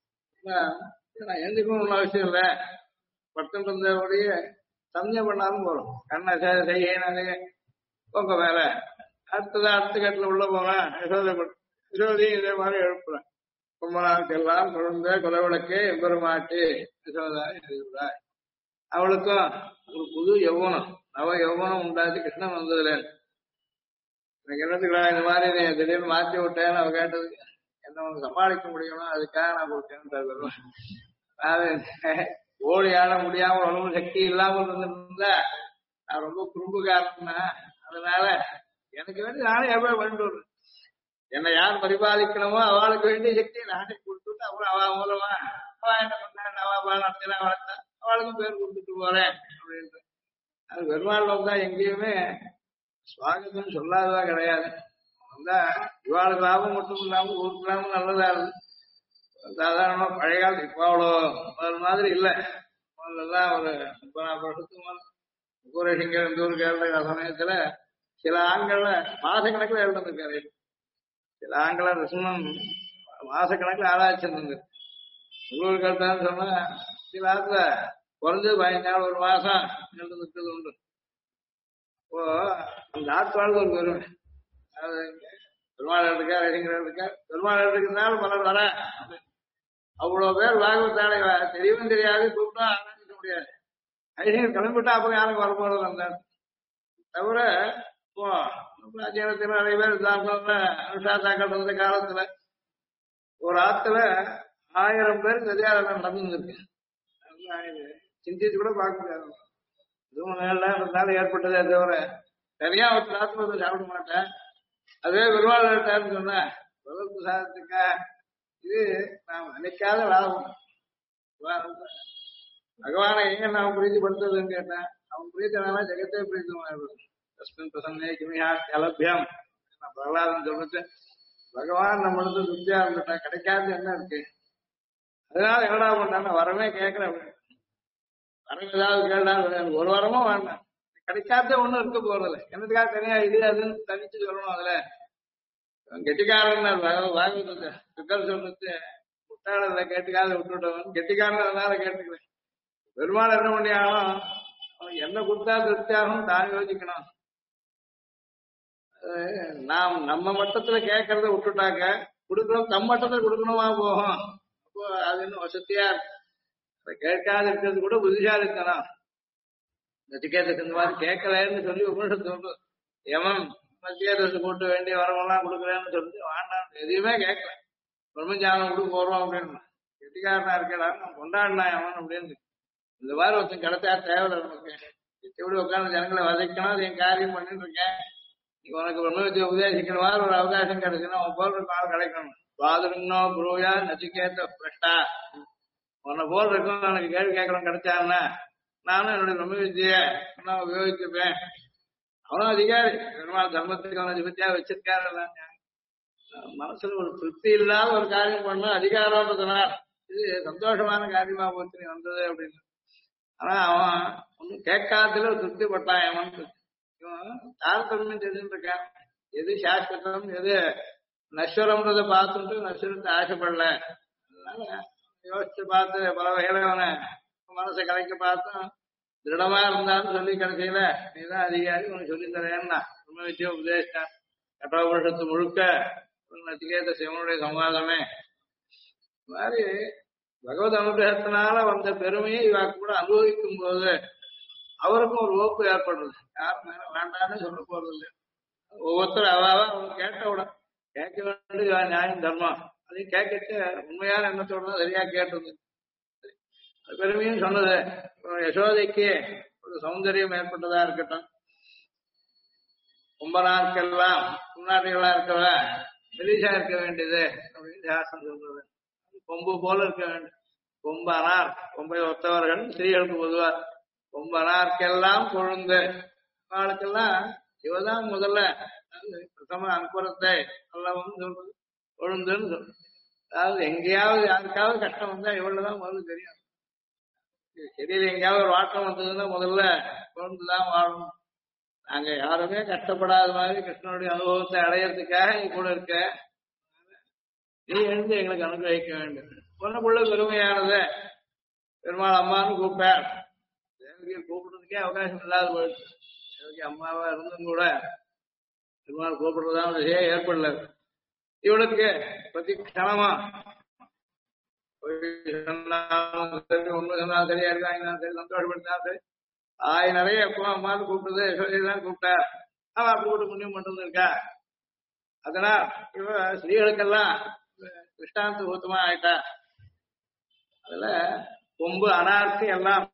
நான் எழுந்திக்கணும் ஒன்றும் அவசியம் இல்லை. பட்டம் இருந்தபடிய சமய பண்ணாலும் போறோம். கண்ணை செய்யினாலே போங்க மேல அடுத்தது அடுத்த கட்டில உள்ள போவேன். யசோதையும் இதே மாதிரி எழுப்புறேன். ரொம்ப நாளுக்கெல்லாம் குழந்தை குலவிளக்கே எம்பெருமாட்டு யசோதா எழுதுறாய். அவளுக்கும் ஒரு புது யௌவனம், நவ யௌவனம் உண்டாச்சு கிருஷ்ணன் வந்ததுல. எனக்கு என்னத்துக்கு இந்த மாதிரி நீ திடீர்னு மாற்றி விட்டேன்னு அவ கேட்டதுக்கு என்ன உனக்கு சமாளிக்க முடியும்னா அதுக்காக நான் கொடுத்தேன்னு. அது ஓடி ஆட முடியாம உடம்பு சக்தி இல்லாமல் இருந்திருந்தா நான் ரொம்ப குறும்புக்காரன்னா, அதனால எனக்கு வேண்டி நானே எவ்வளவு வேண்டும். என்னை யார் பரிபாலிக்கணுமோ அவளுக்கு வேண்டிய சக்தியை நானே கொடுத்துட்டு அப்புறம் அவ மூலமா அவ என்ன பண்ணா அவா நடத்தினா வளர்த்தா அவளுக்கும் பேர் கொடுத்துட்டு போறேன் அப்படின்ட்டு. அது பெருமாள் வந்தா எங்கேயுமே சுவாகத்தம் சொல்லாததா கிடையாது. வந்தா இவாளுக்கு லாபம் மட்டும் இல்லாம ஊருக்கு இல்லாம நல்லதா இருக்கு. சாதாரணமா பழைய காலத்து இப்போ அவ்வளோ முதல் மாதிரி இல்லை. முதல்லதான் ஒரு 30-40 வருஷத்துக்கு மேல கூரேஷிங்கர் இந்த ஊருக்கு எழுதுற சமயத்துல சில ஆண்கள்ல மாசக்கணக்கில் எழுதிருக்காரு. சில ஆண்கள ரிசுமன் மாசக்கணக்கில் ஆராய்ச்சிருந்தது. ஊருக்கு எழுதான்னு சொன்னா சில ஆத்துல குறைஞ்சது 15 நாள் ஒரு மாசம் எழுதுறது உண்டு. இப்போ அந்த ஆட்பாடு ஒரு பெருமை. அது பெருமாள் இருக்கா ரசிகர் இருக்கா, பெருமாள் இருக்கிறதுனால பலர் வர அவ்வளவு பேர் பாகவத்தாளை தெரியவும் தெரியாது, கூப்பிட்டா ஆரம்பிக்க முடியாது. ஐசிங்கர் கிளம்பிட்டா அப்ப யாரும் வரப்போறது வந்தார். தவிர இப்போ பிராச்சீனத்தில் நிறைய பேர் அனுஷாத்தாக்கள் இருந்த காலத்துல ஒரு ஆத்துல 1000 பேர் கதியாரம் நடந்துருக்கு. சிந்திச்சு கூட பார்க்க முடியாது. இதுவும் இருந்தாலும் ஏற்பட்டதே தவிர சரியா ஒரு ஆத்துல சாப்பிட மாட்டேன். அதுவே பெருமாள் சொன்ன பகவத் பிரசாதத்துக்கா இது நாம் நினைக்காத லாபம். பகவானை எங்க நாம் பிரீதிப்படுத்துறதுன்னு கேட்டேன். அவன் பிரீத்தனா ஜெகத்தே பிரீத்தமாயிடுது. தஸ்மின் பிரசன்னே கிமியா கலபியம் பிரகலாதன் சொல்லிட்டு பகவான் நம்மளுக்கு திருப்தியா இருந்துட்டா கிடைக்காது என்ன இருக்கு. அதனால என்னடா பண்றாங்க, வரமே கேட்கல. வரம் ஏதாவது கேட்டால் ஒரு வாரமும் வேண்டாம், கிடைக்காத ஒண்ணும் இருக்க போறதில்ல. என்னதுக்காக தனியா இது அதுன்னு தனிச்சு சொல்லணும். அதுல கெட்டிக்காரன் பாகவதத்தை சுக்கர் சொல்றது முட்டாளர்ல கேட்டுக்காத விட்டுவிட்டவன் கெட்டிக்காரன் கேட்டுக்கல. பெருமாள் என்ன பண்ணியாலும் அவன் என்ன கொடுத்தா திருப்தியாகும் தான் யோசிக்கணும். நாம் நம்ம மட்டத்துல கேட்கறத விட்டுட்டாக்க கொடுக்கணும் தம் மட்டத்துல கொடுக்கணுமா போகும். அப்போ அது இன்னும் வசதியா கேட்காத இருக்கிறது கூட புத்திசாலித்தனம். நச்சிகேதத்துக்கு இந்த மாதிரி கேட்கலன்னு சொல்லி உபனிஷத்து சொல்றது. எவன் நச்சிகேதத்தை கூட்ட வேண்டிய வரவெல்லாம் கொடுக்குறேன்னு சொல்லி வேண்டாம் எதையுமே கேட்கல. பிரம்மஞானம் கொடுக்க போறோம் அப்படின்னு கெட்டிக்காரனா இருக்கடா கொண்டாடினா எவன் அப்படின்னு. இந்த மாதிரி ஒருத்தன் கிடைச்சா தேவையில்லை நமக்கு. எப்படி உட்காந்து ஜனங்களை வதைக்கணும் அது என் காரியம் பண்ணிட்டு இருக்கேன். நீங்க உனக்கு பிரம்ம வித்தியை உபதேசிக்கிற மாதிரி ஒரு அவகாசம் கிடைச்சுன்னா உன் போல் ஆள் கிடைக்கணும். பாதுருங்கோ புரோயா நச்சிகேத பிரஷ்டா உன்னை போல் இருக்கும் எனக்கு கேள்வி கேட்கணும் கிடைச்சாருன்னா நானும் என்னுடைய பிரம்ம வித்தியை நான் உபயோகிச்சுப்பேன். அவனும் அதிகாரி பெருமாள் தர்மத்துக்கு அவன் அதிபத்தியா வச்சிருக்காரு. மனசுல ஒரு திருப்தி இல்லாத ஒரு காரியம் பண்ண அதிகாரம்ன்றதுனால இது சந்தோஷமான காரியமா போச்சு நீ வந்தது அப்படின்னு. ஆனா அவன் ஒன்னும் கேட்காததுல ஒரு திருப்தி பட்டான். அவன் இவன் தாரதமியம் தெரிஞ்சுட்டு இருக்கான். எது சாஸ்வதம் எது நஸ்வரம்ன்றதை பார்த்துட்டு நஸ்வரத்தை ஆசைப்படல. அதனால யோசிச்சு பார்த்து பல வகையில அவனை மனசை கலைக்க பார்த்தும் திருடமா இருந்தான்னு சொல்லி கடைசியில நீதான் அதிகாரி உனக்கு சொல்லி தரேன்னா ரொம்ப விஷயம் உபதேசிட்டான். கட்டோபனிஷத்து முழுக்க நச்சிகேத சிவனுடைய சம்வாதமே மாதிரி பகவத் அனுகிரகத்தினால வந்த பெருமையை இவ கூட அனுபவிக்கும் போது அவருக்கும் ஒரு ஓப்பு ஏற்படுறது. யாரும் மேல வேண்டான்னு சொல்ல போறது இல்லை. ஒவ்வொருத்தரும் அவங்க கேட்டவுடன் கேட்க வேண்டியது நியாயம் தர்மம் அதையும் கேட்கட்டு உண்மையான எண்ணத்தோட தான் சரியா கேட்டது. பெருமையும் சொன்னது யசோதைக்கு ஒரு சௌந்தரியம் ஏற்பட்டதா இருக்கட்டும். ரொம்ப நாட்கள்லாம் முன்னாடிகளா இருக்கவ மெலிசா இருக்க வேண்டியது அப்படின்னு சாஸ்திரம் சொல்றது. கொம்பு போல இருக்க வேண்டும். கொம்பனார் கொம்பை ஒத்தவர்கள் ஸ்திரீகளுக்கு பொதுவா கொம்பனார்க்கெல்லாம் கொழுந்து அவளுக்கெல்லாம் இவதான் முதல்ல பிரதம அனுப்புறத்தை எல்லாம் சொல்றது கொழுந்துன்னு சொல்றது. அதாவது எங்கேயாவது யாருக்காவது கஷ்டம் வந்தா இவ்வளவுதான் முதல்ல தெரியும். செடியில எங்கேயாவது ஒரு வாட்டம் வந்ததுன்னா முதல்ல கொழுந்துதான் வாழணும். நாங்க யாருமே கஷ்டப்படாத மாதிரி கிருஷ்ணனுடைய அனுபவத்தை அடையறதுக்காக நீ கூட இருக்க. நீ எழுந்து எங்களுக்கு அனுகிரகிக்க வேண்டும். பொண்ணுக்குள்ள பெருமையானது பெருமாள் அம்மான்னு கூப்பிட்டார். தேவகியை கூப்பிடுறதுக்கே அவகாசம் இல்லாத போயிடுச்சு. தேவகி அம்மாவா இருந்தும் கூட பெருமாள் கூப்பிடுறதான் விஷயம் ஏற்படல. இவளுக்கு பத்தி கணமா ஒண்ணு சொன்னா சரியா இருக்காங்க சரி சந்தோஷப்படுத்தா சரி நிறைய எப்போ அம்மான்னு கூப்பிடுறது யசோதையெல்லாம் கூப்பிட்டா அவன் அப்படி கூட புண்ணியம் பண்றது இருக்கா. அதனால் இவ ஸ்ரீகளுக்கெல்லாம் கிருஷ்டாந்த ஊத்தமா ஆயிட்டா. அதுல கொம்பு அனார்த்தி எல்லாம்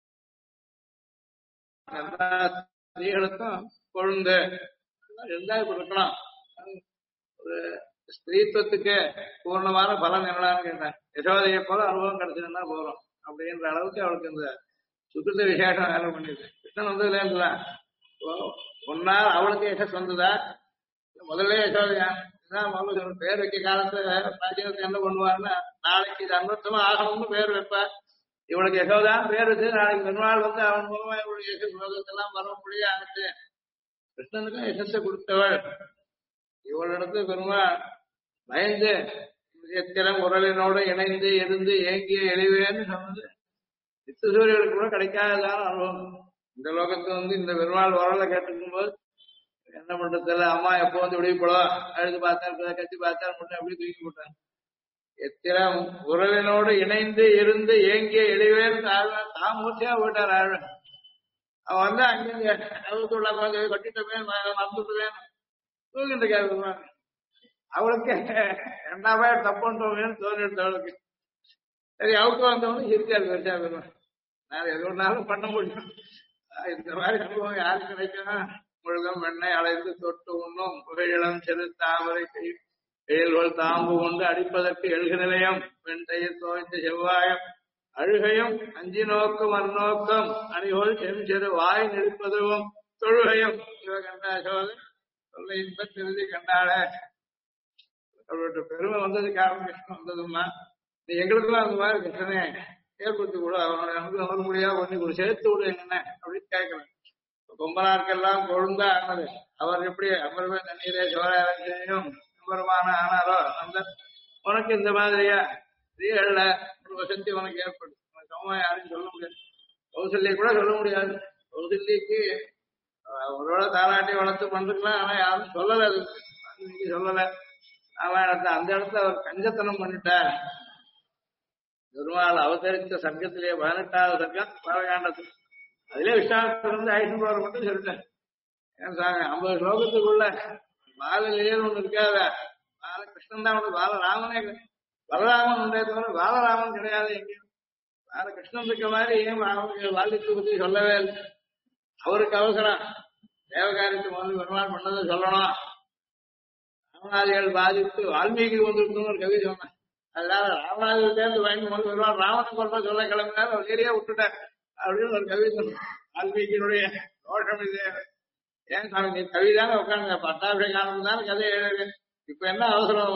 எல்லா ஸ்திரீகளுக்கும் கொழுந்து இருந்தா இப்ப இருக்கணும். ஒரு ஸ்திரீத்துவத்துக்கு பூர்ணமான பலன் என்னடான்னு கேட்டேன். யசோதையை போல அனுபவம் கிடைச்சதுன்னா போறோம் அப்படின்ற அளவுக்கு அவளுக்கு இந்த சுகிருத்த விசேஷம் வேலை பண்ணிது. கிருஷ்ணன் வந்ததுல இருந்துதான் ஒன்னார் அவளுக்கு யசஸ் வந்ததா முதல்ல யசோதையான் முதல்ல சொல்ல பேர் வைக்க காலத்துல பிராச்சீனத்தை என்ன பண்ணுவாருன்னா நாளைக்கு இது அன்வர்த்தமா ஆகணும்னு பேர் வைப்பார். இவளுக்கு யசோதான் பேர் வச்சு நாளைக்கு பெருமாள் வந்து அவன் மூலமா இவளுடைய யசஸ் லோகத்தெல்லாம் வர முடியாது. கிருஷ்ணனுக்கும் யசஸை கொடுத்தவள் இவளிடத்து பெருமாள் பயந்து எத்திரம் உரலினோடு இணைந்து இருந்து ஏங்கிய எளிவேன்னு சொன்னது நித்தசூரியர்களுக்கு கூட கிடைக்காததான அனுபவம். இந்த லோகத்தை வந்து இந்த பெருமாள் உரலை கேட்டுக்கும் போது என்ன பண்றதுல அம்மா எப்போ வந்து விடிய போடும் அழுது பார்த்தா கத்தி பார்த்தா மட்டும் அப்படி தூக்கி போட்டாங்க. எத்திரம் உரலினோடு இணைந்து இருந்து ஏங்கிய எளிவேன்னு தான் மூர்த்தியா போயிட்டார் ஆழ். அவன் வந்து அங்கிருந்து அழுத்துள்ள குழந்தை கட்டிட்டமே மறந்துட்டுவேன் தூக்கிட்டு இருக்காரு. அவளுக்கு ரெண்டாவே தப்புன்றவங்கன்னு தோணிடுது அவளுக்கு. சரி அவுக்கு வந்தவனு இருக்காரு பெருசா பெருமா நான் எது ஒன்னாலும் பண்ண முடியும். இந்த மாதிரி அனுபவம் யாருக்கு கிடைக்கும். முழுதும் வெண்ணெய் அழைத்து தொட்டு உண்ணும் புகையிளம் செரு தாமரை கையல்கள் தாம்பு கொண்டு அடிப்பதற்கு எழுகு நிலையம் வெண்தயிர் தோய்ந்த செவ்வாயம் அழுகையும் அஞ்சி நோக்கும் அந்நோக்கம் அணிகோள் செரு வாய் நெடுப்பதுவும் தொழுகையும் இவ கண்டா சோதனை சொல்ல இன்பத் திருதி கண்டாள. அவருடைய பெருமை வந்தது காரணம் கிருஷ்ணன் வந்ததுமா நீ எங்களுக்குலாம் அந்த மாதிரி கிருஷ்ணனே ஏற்படுத்தி கூட அவனுடைய அனுபவம் வர முடியாது பண்ணி கூட சேர்த்து விடு என்ன அப்படின்னு கேட்கலாம். ரொம்ப நாட்கள்லாம் கொழுந்தா ஆனது அவர் எப்படி அமர்வே தண்ணீரே சோழாயும் நம்ம பெருமான ஆனாரோ அந்த உனக்கு இந்த மாதிரியா ஸ்திரீகள்ல ஒரு வசதி உனக்கு ஏற்படும். சமமா யாரும் சொல்ல முடியாது. கௌசல்யை கூட சொல்ல முடியாது. கௌசல்யக்கு அவரோட தாராட்டி வளர்த்து பண்றதுலாம் ஆனா யாரும் சொல்லல. அது வால்மீகி சொல்லல. ராமாயணத்தை அந்த இடத்துல அவர் கஞ்சத்தனம் பண்ணிட்டார். பெருமாள் அவதரித்த சர்க்கத்திலேயே 18வது சர்க்கம் பாலகாண்டத்து அதிலே விஸ்வாசத்துல இருந்து ஐநூறு மட்டும் சொல்லிட்டேன். ஏன் சாமி 50 ஸ்லோகத்துக்குள்ள பாலலீலைன்னு ஒண்ணு இருக்காத. பாலகிருஷ்ணன் தான் ஒண்ணு, பாலராமனே பலராமன் உண்டே தவிர பாலராமன் கிடையாது எங்கேயும். பாலகிருஷ்ணன் இருக்க மாதிரி ஏன் அவனுக்கு வால்யத்தை பத்தி சொல்லவே இல்லை. அவருக்கு அவசரம் தேவகாரியத்தை முதல்ல பெருமாள் பண்ணதை சொல்லணும். ராமநாதிகள் பாதித்து வால்மீகி வந்துருக்குன்னு ஒரு கவி சொன்னேன். அதனால ராமநாதிகள் சேர்ந்து வாங்கி முதல் பெருமாள் ராவணன் கொல்ற சொல்ல கிளம்பினார். அவர் சரியா விட்டுட்டார் அப்படின்னு ஒரு கவி சொன்னேன். வால்மீகியினுடைய தோஷம் இது. ஏன் சாமி நீ கவிதானே உட்காந்து பட்டாபிஷேகம் தானே கதை எழுது, இப்ப என்ன அவசரம்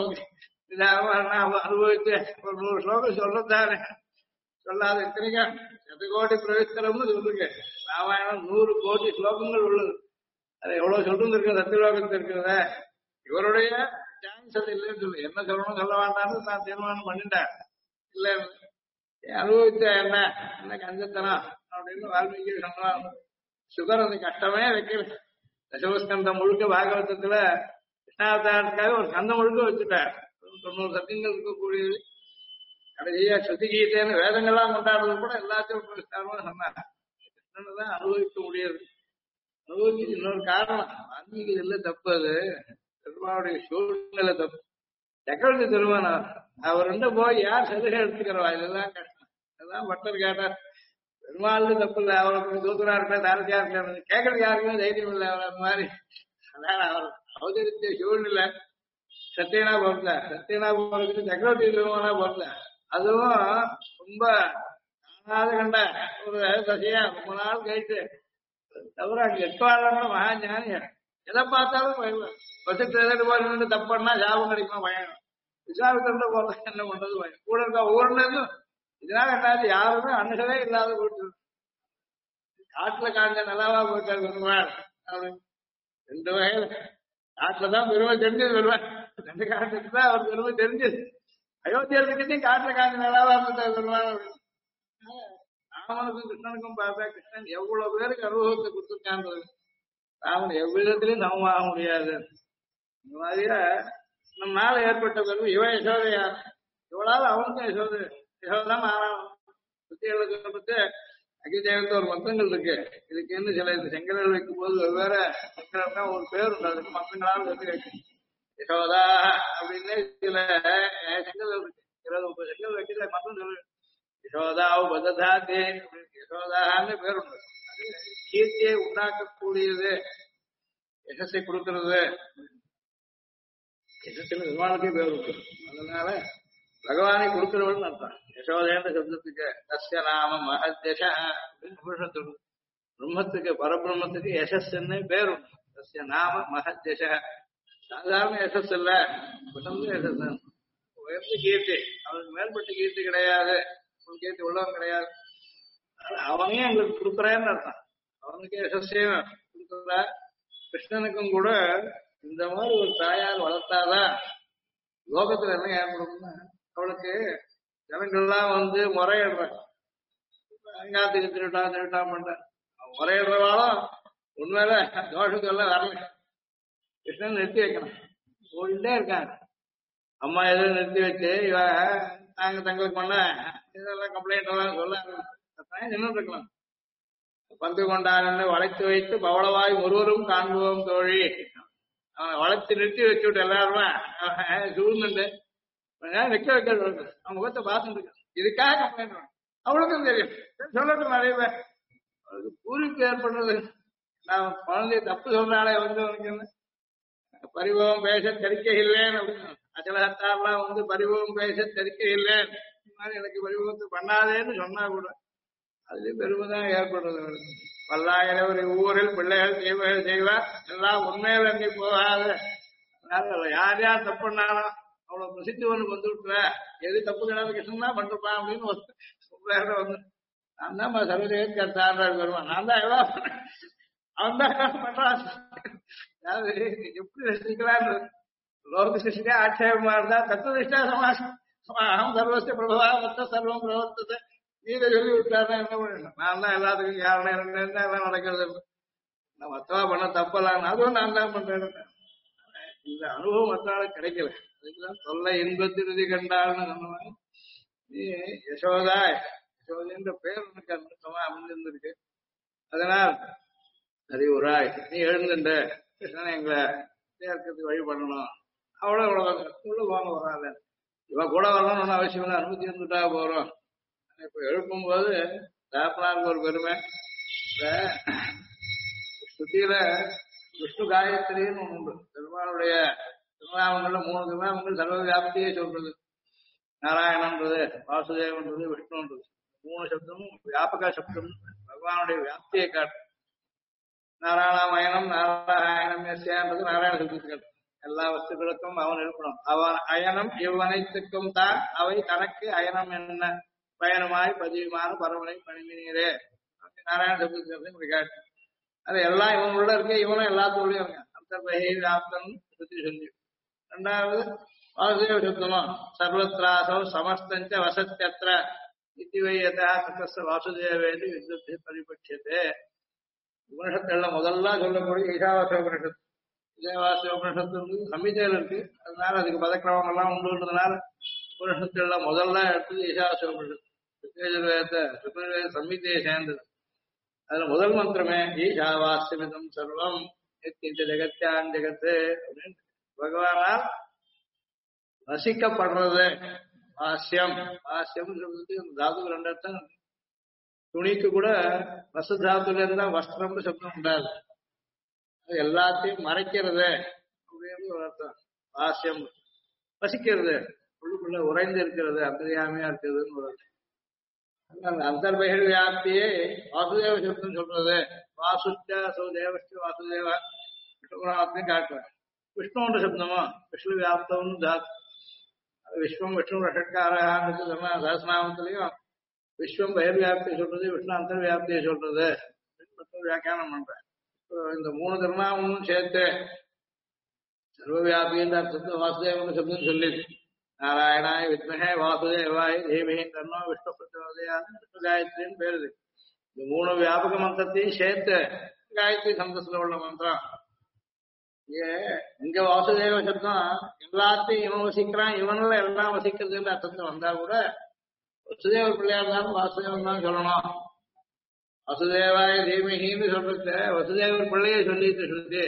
அனுபவிச்சு ஒரு 100 ஸ்லோகம் சொல்றதானே சொல்லாத. இத்தனைக்கும் 100 கோடி பிரவிஸ்தரம்னு சொல்லுங்க. ராமாயணம் 100 கோடி ஸ்லோகங்கள் உள்ளது. அது எவ்வளவு சொல்றது இருக்கு, சத்தியலோகத்தில் இருக்கிறத. இவருடைய சான்ஸ் அது இல்லைன்னு சொல்லு. என்ன சொல்லணும் சொல்ல வேண்டாம்னு நான் தீர்மானம் பண்ணிட்டேன். இல்ல அனுபவிச்ச என்ன என்ன கஞ்சத்தனம் அப்படின்னு வால்மீகி சொன்னான். சுகர் அந்த கஷ்டமே வைக்கல. தசமஸ்கந்தம் முழுக்க பாகவதத்துல கிருஷ்ணாவதாரத்துக்காக ஒரு கந்தம் முழுக்க வச்சுட்டார். 90 சத்தியங்கள் இருக்கக்கூடியது. கடைசியா ஸ்ருதிகீதைன்னு வேதங்கள்லாம் கொண்டாடுறது கூட எல்லாத்தையும் விஸ்தாரமா சொன்னார். கிருஷ்ணனை தான் அனுபவிக்க முடியாது. அனுபவிக்க இன்னொரு காரணம் வால்மீகி இல்ல தப்பு. அது பெருமாவுடைய சூழ்நிலை தப்பு. சக்கரவர்த்தி திருமணம் அவர் போய் யார் சலுகை எடுத்துக்கிறவா, இதெல்லாம் கஷ்டம். அதெல்லாம் பட்டர் கேட்டார். பெருமாள் தப்பு இல்லை, அவருக்கு தூத்துரா இருக்க தாரதியா இருக்க கேட்கறது யாருக்குமே தைரியம் இல்லை. அவர் அந்த மாதிரி அதான் அவர் அவதரித்த சூழ்நிலை. சத்தியனா பொருத்த சத்தியனா போறதுக்கு சக்கரவர்த்தி திருமணா பொருத்த அதுவும் ரொம்ப காணாத கண்ட ஒரு தசையா ரொம்ப நாள் கழிச்சு தவிர அங்க எட்பாளர்னா மகா ஞானிய எதை பார்த்தாலும் பயம். வருஷத்துல எதிர்த்து போறது தப்புன்னா ஜாபம் கிடைக்குமா பயம். விசாரத்துல போறது என்ன பண்றது பயம். கூட இருக்க ஒவ்வொன்றும் இதனால என்னாச்சு யாருமே அணுகவே இல்லாத போட்டு காட்டுல காஞ்ச நல்லாவா போயிட்டாரு பெருமாள். அப்படின்னு 2 வகையில காட்டுலதான் பெருமை தெரிஞ்சது. பெருமாள் 2 காட்டுக்கு தான் அவர் பெருமை தெரிஞ்சது. அயோத்தியர்கிட்டையும் காட்டுல காஞ்ச நல்லாவா போயிட்டாரு பெருமாள். ராமனுக்கும் கிருஷ்ணனுக்கும் பார்த்தா கிருஷ்ணன் எவ்வளவு பேருக்கு அனுபவத்தை கொடுத்துருக்கான்றது. ராமன் எவ்விதத்திலையும் சமமாக முடியாது. இந்த மாதிரியா நம்மளால ஏற்பட்ட பெருமை. இவன் யசோதையா, இவளால் அவனுக்கும் யசோதான் ஆறாம் சுத்திகளுக்கு பத்தி அகிதேவத்து ஒரு மந்திரங்கள் இருக்கு. இதுக்குன்னு சில செங்கல்கள் வைக்கும் போது வெவ்வேறு செங்கல்னா ஒரு பேர் உண்டு. அதுக்கு மந்திரங்களால் வந்து வைக்கும். யசோதா அப்படின்னு சில செங்கல்கள் இருக்கு. 20-30 செங்கல் வைக்கிற மந்திரம் சொல்லு. யசோதாவு பததாதே அப்படின்னு யசோதான்னு பேர் உண்டு. கீர்த்தியை உண்டாக்கக்கூடியது, யசஸை கொடுக்கிறது. யசஸ்ல பெருமாளுக்கே பேர் உண்டு. அதனால பகவானை கொடுக்கிறவள் அர்த்தம். யசோதேன்ற சப்தத்துக்கு தஸ்ய நாம மகத்யஷ அப்படின்னு புருஷன் பிரம்மத்துக்கு பரபிரம்மத்துக்கு யசஸ்ன்னு பேர் உண்டு. தஸ்ய நாம மகத்யஷ. சாதாரண யசஸ் இல்ல, குணம்னு யசஸ். உயர்ந்த கீர்த்தி, அவனுக்கு மேற்பட்ட கீர்த்தி கிடையாது. கீர்த்தி உள்ளவன் கிடையாது. அவனையும் எங்களுக்கு கொடுக்குறேன்னு அர்த்தம். அவனுக்கு யசஸ்ஸையும் கொடுக்குற. கிருஷ்ணனுக்கும் கூட இந்த மாதிரி ஒரு தாயார் வளர்த்தாதான் லோகத்துல என்ன ஏற்படும்னா, அவளுக்கு ஜனங்கள்லாம் முறையிடுறாங்க. அங்காத்துக்கு திருட்டான் பண்ற முறையிடுறவாலும் உண்மையில தோஷத்துக்கெல்லாம் வரல. கிருஷ்ணன் நிறுத்தி வைக்கணும். போயிட்டே இருக்காங்க. அம்மா எதுவும் நிறுத்தி வச்சு இவ நாங்க தங்களுக்கு பண்ண இதெல்லாம் கம்ப்ளைண்ட் எல்லாம் சொல்ல நின்று இருக்கலாம். பந்து கொண்டான்னு வளைத்து வைத்து பவளவாய் ஒருவரும் காண்போம் தோழி. அவன் வளைத்து நிறுத்தி வச்சு விட்டு எல்லாருமே சூழ்நிலை நிக்க வைக்கிறது. அவன் முகத்தை பார்த்துட்டு இருக்கான். இதுக்காக கம்ப்ளைண்ட் அவளுக்கும் தெரியும். சொல்லட்டும் நிறைய பேர். அவளுக்கு பூரிப்பு ஏற்படுறது. நான் குழந்தைய தப்பு சொல்றாளே அவனுக்கு என்ன பரிபவம் பேச தரிக்க இல்லேன்னு அப்படின்னு அச்சலகத்தாரெல்லாம் பரிபவம் பேச தரிக்க இல்லேன். எனக்கு பரிபவத்தை பண்ணாதேன்னு சொன்னா கூட அதுல பெருமைதான் ஏற்படுறது. பல்லாயிரம் ஊரில் பிள்ளைகள் செய்வார் எல்லாம் உண்மையில அங்கே போகாது. யார் யார் தப்பு பண்ணாலும் அவ்வளவு பிரசித்தவனுக்கு விட்டுற எது தப்பு கிடையாது கிருஷ்ணன் தான் பண்ணிருப்பான் அப்படின்னு நான் தான் சர்வதேசார் வருவான். நான் தான் எல்லாம் அவன் தான் பண்றான். எப்படி ரசிக்கலான்னு லோக சிருஷ்டியா ஆட்சேபமா இருந்தா தத்துவனிஷ்டா சமாசம் அகம் சர்வஸ்ய பிரபவா மொத்த சர்வம் பிரவர்த்தது கீதை சொல்லி விட்டாருன்னா என்ன பண்ணணும்? நான் தான் எல்லாத்துக்கும் காரணம், என்ன எல்லாம் நடக்கிறது நான் மத்தவா பண்ண தப்பலாம், அதுவும் நான் தான் பண்றேன். இந்த அனுபவம் மத்தாளுக்கு கிடைக்கல. அதுக்குதான் தொல்லை இன்பத்திருதி கண்டாள்னு சொன்னவன். நீ யசோதா யசோதைன்ற பேர் உனக்கு அனுபவமா அமைஞ்சிருந்திருக்கு. அதனால் அறிவுராய் நீ எழுந்துட்ட கிருஷ்ணனை எங்களை சேர்க்கிறதுக்கு வழி பண்ணணும். அவ்வளவு உள்ள போங்க வராது. இவன் கூட வரணும்னு ஒன்றும் அவசியம் இல்லை, அனுமதி இருந்துட்டா போறோம். இப்ப எழுப்பும் போது தாப்பனாருக்கு ஒரு பெருமை. இந்த ஸ்ருதியில விஷ்ணு காயத்ரின்னு ஒண்ணு உண்டு. பெருமாளுடைய திருநாமங்கள்ல 3 திருநாமங்கள் சர்வ வியாப்தியே சொல்றது. நாராயணன்றது, வாசுதேவன்றது, விஷ்ணுன்றது. 3 சப்தமும் வியாபக சப்தம். பகவானுடைய வியாப்தியை காட்டு. நாராயணமயனம் நாராயணம் எஸ்யான்றது நாராயண சப்தத்துக்கு எல்லா வஸ்துக்களுக்கும் அவன் இருக்கணும். அவன் அயனம் இவ்வனைத்துக்கும் தான், அவை தனக்கு அயனம் என்ன பயணமாய் பதிவுமான பரவனை பணிமினீரே. நாராயண சப்தத்துக்கு காட்டு. அது எல்லாம் இவன் உள்ள இருக்கு, இவனும் எல்லாத்துக்குள்ளயும் இருக்கான். அந்தர்பகி வியாப்தன் சுத்தி சொல்லி. ரெண்டாவது வாசுதேவ சப்தமும் சர்வத்ராசோ சமஸ்தஞ்ச வசத்தியத்திர இத்திவையதா தத்தஸ்ய வாசுதேவேதி வித்யுத்தி பரிபட்சத்தே. உபனிஷத்துல முதல்ல சொல்லக்கூடிய ஈஷாவாசிய உபனிஷத்து, விஜயவாசிய உபனிஷத்து சம்மிதையில இருக்கு. அதனால அதுக்கு பதக்கிரமம் எல்லாம் உண்டுன்றதுனால உபனிஷத்துல முதல்ல எடுத்தது ஈஷாவாசிய உபனிஷத்து. ரிக்வேத சம்மிதையை சேர்ந்தது. அதுல முதல் மந்திரமே ஈஷாவாசியமிதம் சர்வம் எத்திஞ்ச ஜெகத்யான் ஜெகத்து அப்படின்னு பகவானால் ரசிக்கப்படுறது. வாசியம் வாசியம் சொல்றதுக்கு தாது 2 அர்த்தம். துணிக்கு கூட வசுதாத்துல இருந்தா வஸ்திரம்னு சப்தம் உண்டாது. அது எல்லாத்தையும் மறைக்கிறது அப்படின்னு ஒரு அர்த்தம். வாசியம் வசிக்கிறது, உள்ளுக்குள்ள உறைந்து இருக்கிறது, அந்தரியாமையா இருக்கிறதுன்னு ஒரு அர்த்தம். அந்தர்பகிர் வியாப்தியே வாசுதேவ சப்தம் சொல்றது. வாசுச்ச தேவஸ்ட வாசுதேவ விஷ்ணுகுணாத்மையும் காட்டுறேன். விஷ்ணுன்ற சப்தமா விஷ்ணு வியாப்தம் தாத். விஸ்வம் விஷ்ணு ரஷட்காரகான்னு சொன்னா சஹஸ்ரநாமத்திலையும் விஸ்வம் பகிர்வியாப்தியை சொல்றது, விஷ்ணு அந்தர்வியாப்தியை சொல்றது வியாக்கியானம் பண்றேன். இந்த 3 திருநாமமும் சேர்த்து சர்வவியாபின்ற அர்த்தத்தை வாசுதேவன் சப்தம் சொல்லி நாராயணாய் வித்மஹே வாசுதேவாய் தேவிஹி தன்னோ விஷ்ணு பிரச்சோதயாத் விஷ்ணு காயத்ரின்னு பேருது. இந்த 3 வியாபக மந்திரத்தையும் சேர்த்து காயத்ரி சந்தஸ்ல உள்ள மந்திரம். இங்க வாசுதேவ சப்தம் எல்லாத்தையும் இவன் வசிக்கிறான், இவன்ல எல்லாம் வசிக்கிறதுன்னு அர்த்தத்தை வந்தா கூட வசுதேவர் பிள்ளையா இருந்தாலும் வாசுதேவன் தான் சொல்லணும். வசுதேவாய தீமிகின்னு சொல்றது வசுதேவர் பிள்ளையே சொல்லிட்டு சொல்லி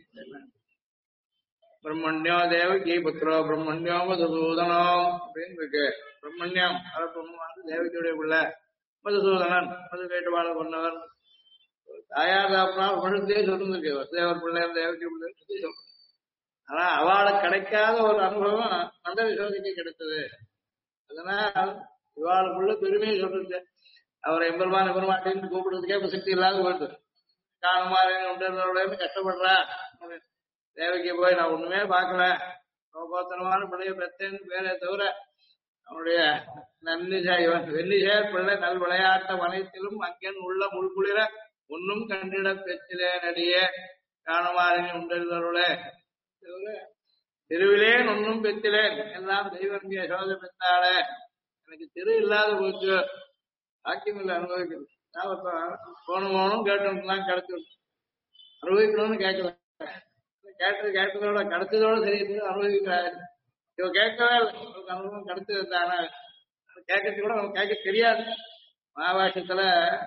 பிரம்மண்யோ தேவகி புத்திரோ பிரம்மண்யோ மதுசூதனோ அப்படின்னு இருக்கு. பிரம்மண்யம் அரப்பொண்ணு தேவகியுடைய பிள்ளை, மதுசூதனன் மது கேட்டுவாழ பண்ணவன். தாயார் தாப்பனால் உலகத்தையே சொல்லிருக்கு வசுதேவர் பிள்ளை தேவகி பிள்ளை சொல்லி சொல்றேன். ஆனா அவளுக்கு கிடைக்காத ஒரு அனுபவம் அந்த விசோதிக்கு கிடைத்தது. அதனால் இவாளுக்குள்ள பெருமையை சொல்றது. அவரை எம்பெருமான் எம்பெருமாட்டின்னு கூப்பிடுறதுக்கே சக்தி இல்லாத போயிட்டு காணுமாறு கஷ்டப்படுறா. தேவைக்கு போய் நான் ஒண்ணுமே பார்க்கல, கோபோத்தனமான பிள்ளைய பெத்தேன்னு பேரே தவிர அவனுடைய வெள்ளிசேர் பிள்ளை நல் விளையாட்ட வனைத்திலும் அங்கன் உள்ள முள்குளிர ஒன்னும் கண்டிட பெற்றிலே நடியே காணுமாறினி உண்டே திருவிலேன் ஒன்னும் பெற்றிலேன் எல்லாம் தெய்வங்க யசோதை பெற்றாளே. எனக்கு திரு இல்லாத போச்சு, வாக்கியம் இல்லை அனுபவிக்கிறது. போனும் கேட்டோம்லாம் கிடைச்சு அனுபவிக்கணும்னு கேட்கல. கேட்டதோட கிடைச்சதோட சரி அனுபவிக்கிறாரு. இவ கேட்கவே இல்லை, அனுபவம் கிடைச்சது தானே. கேட்கறது கூட நம்ம கேட்க தெரியாது. மகாபாஷ்யத்துல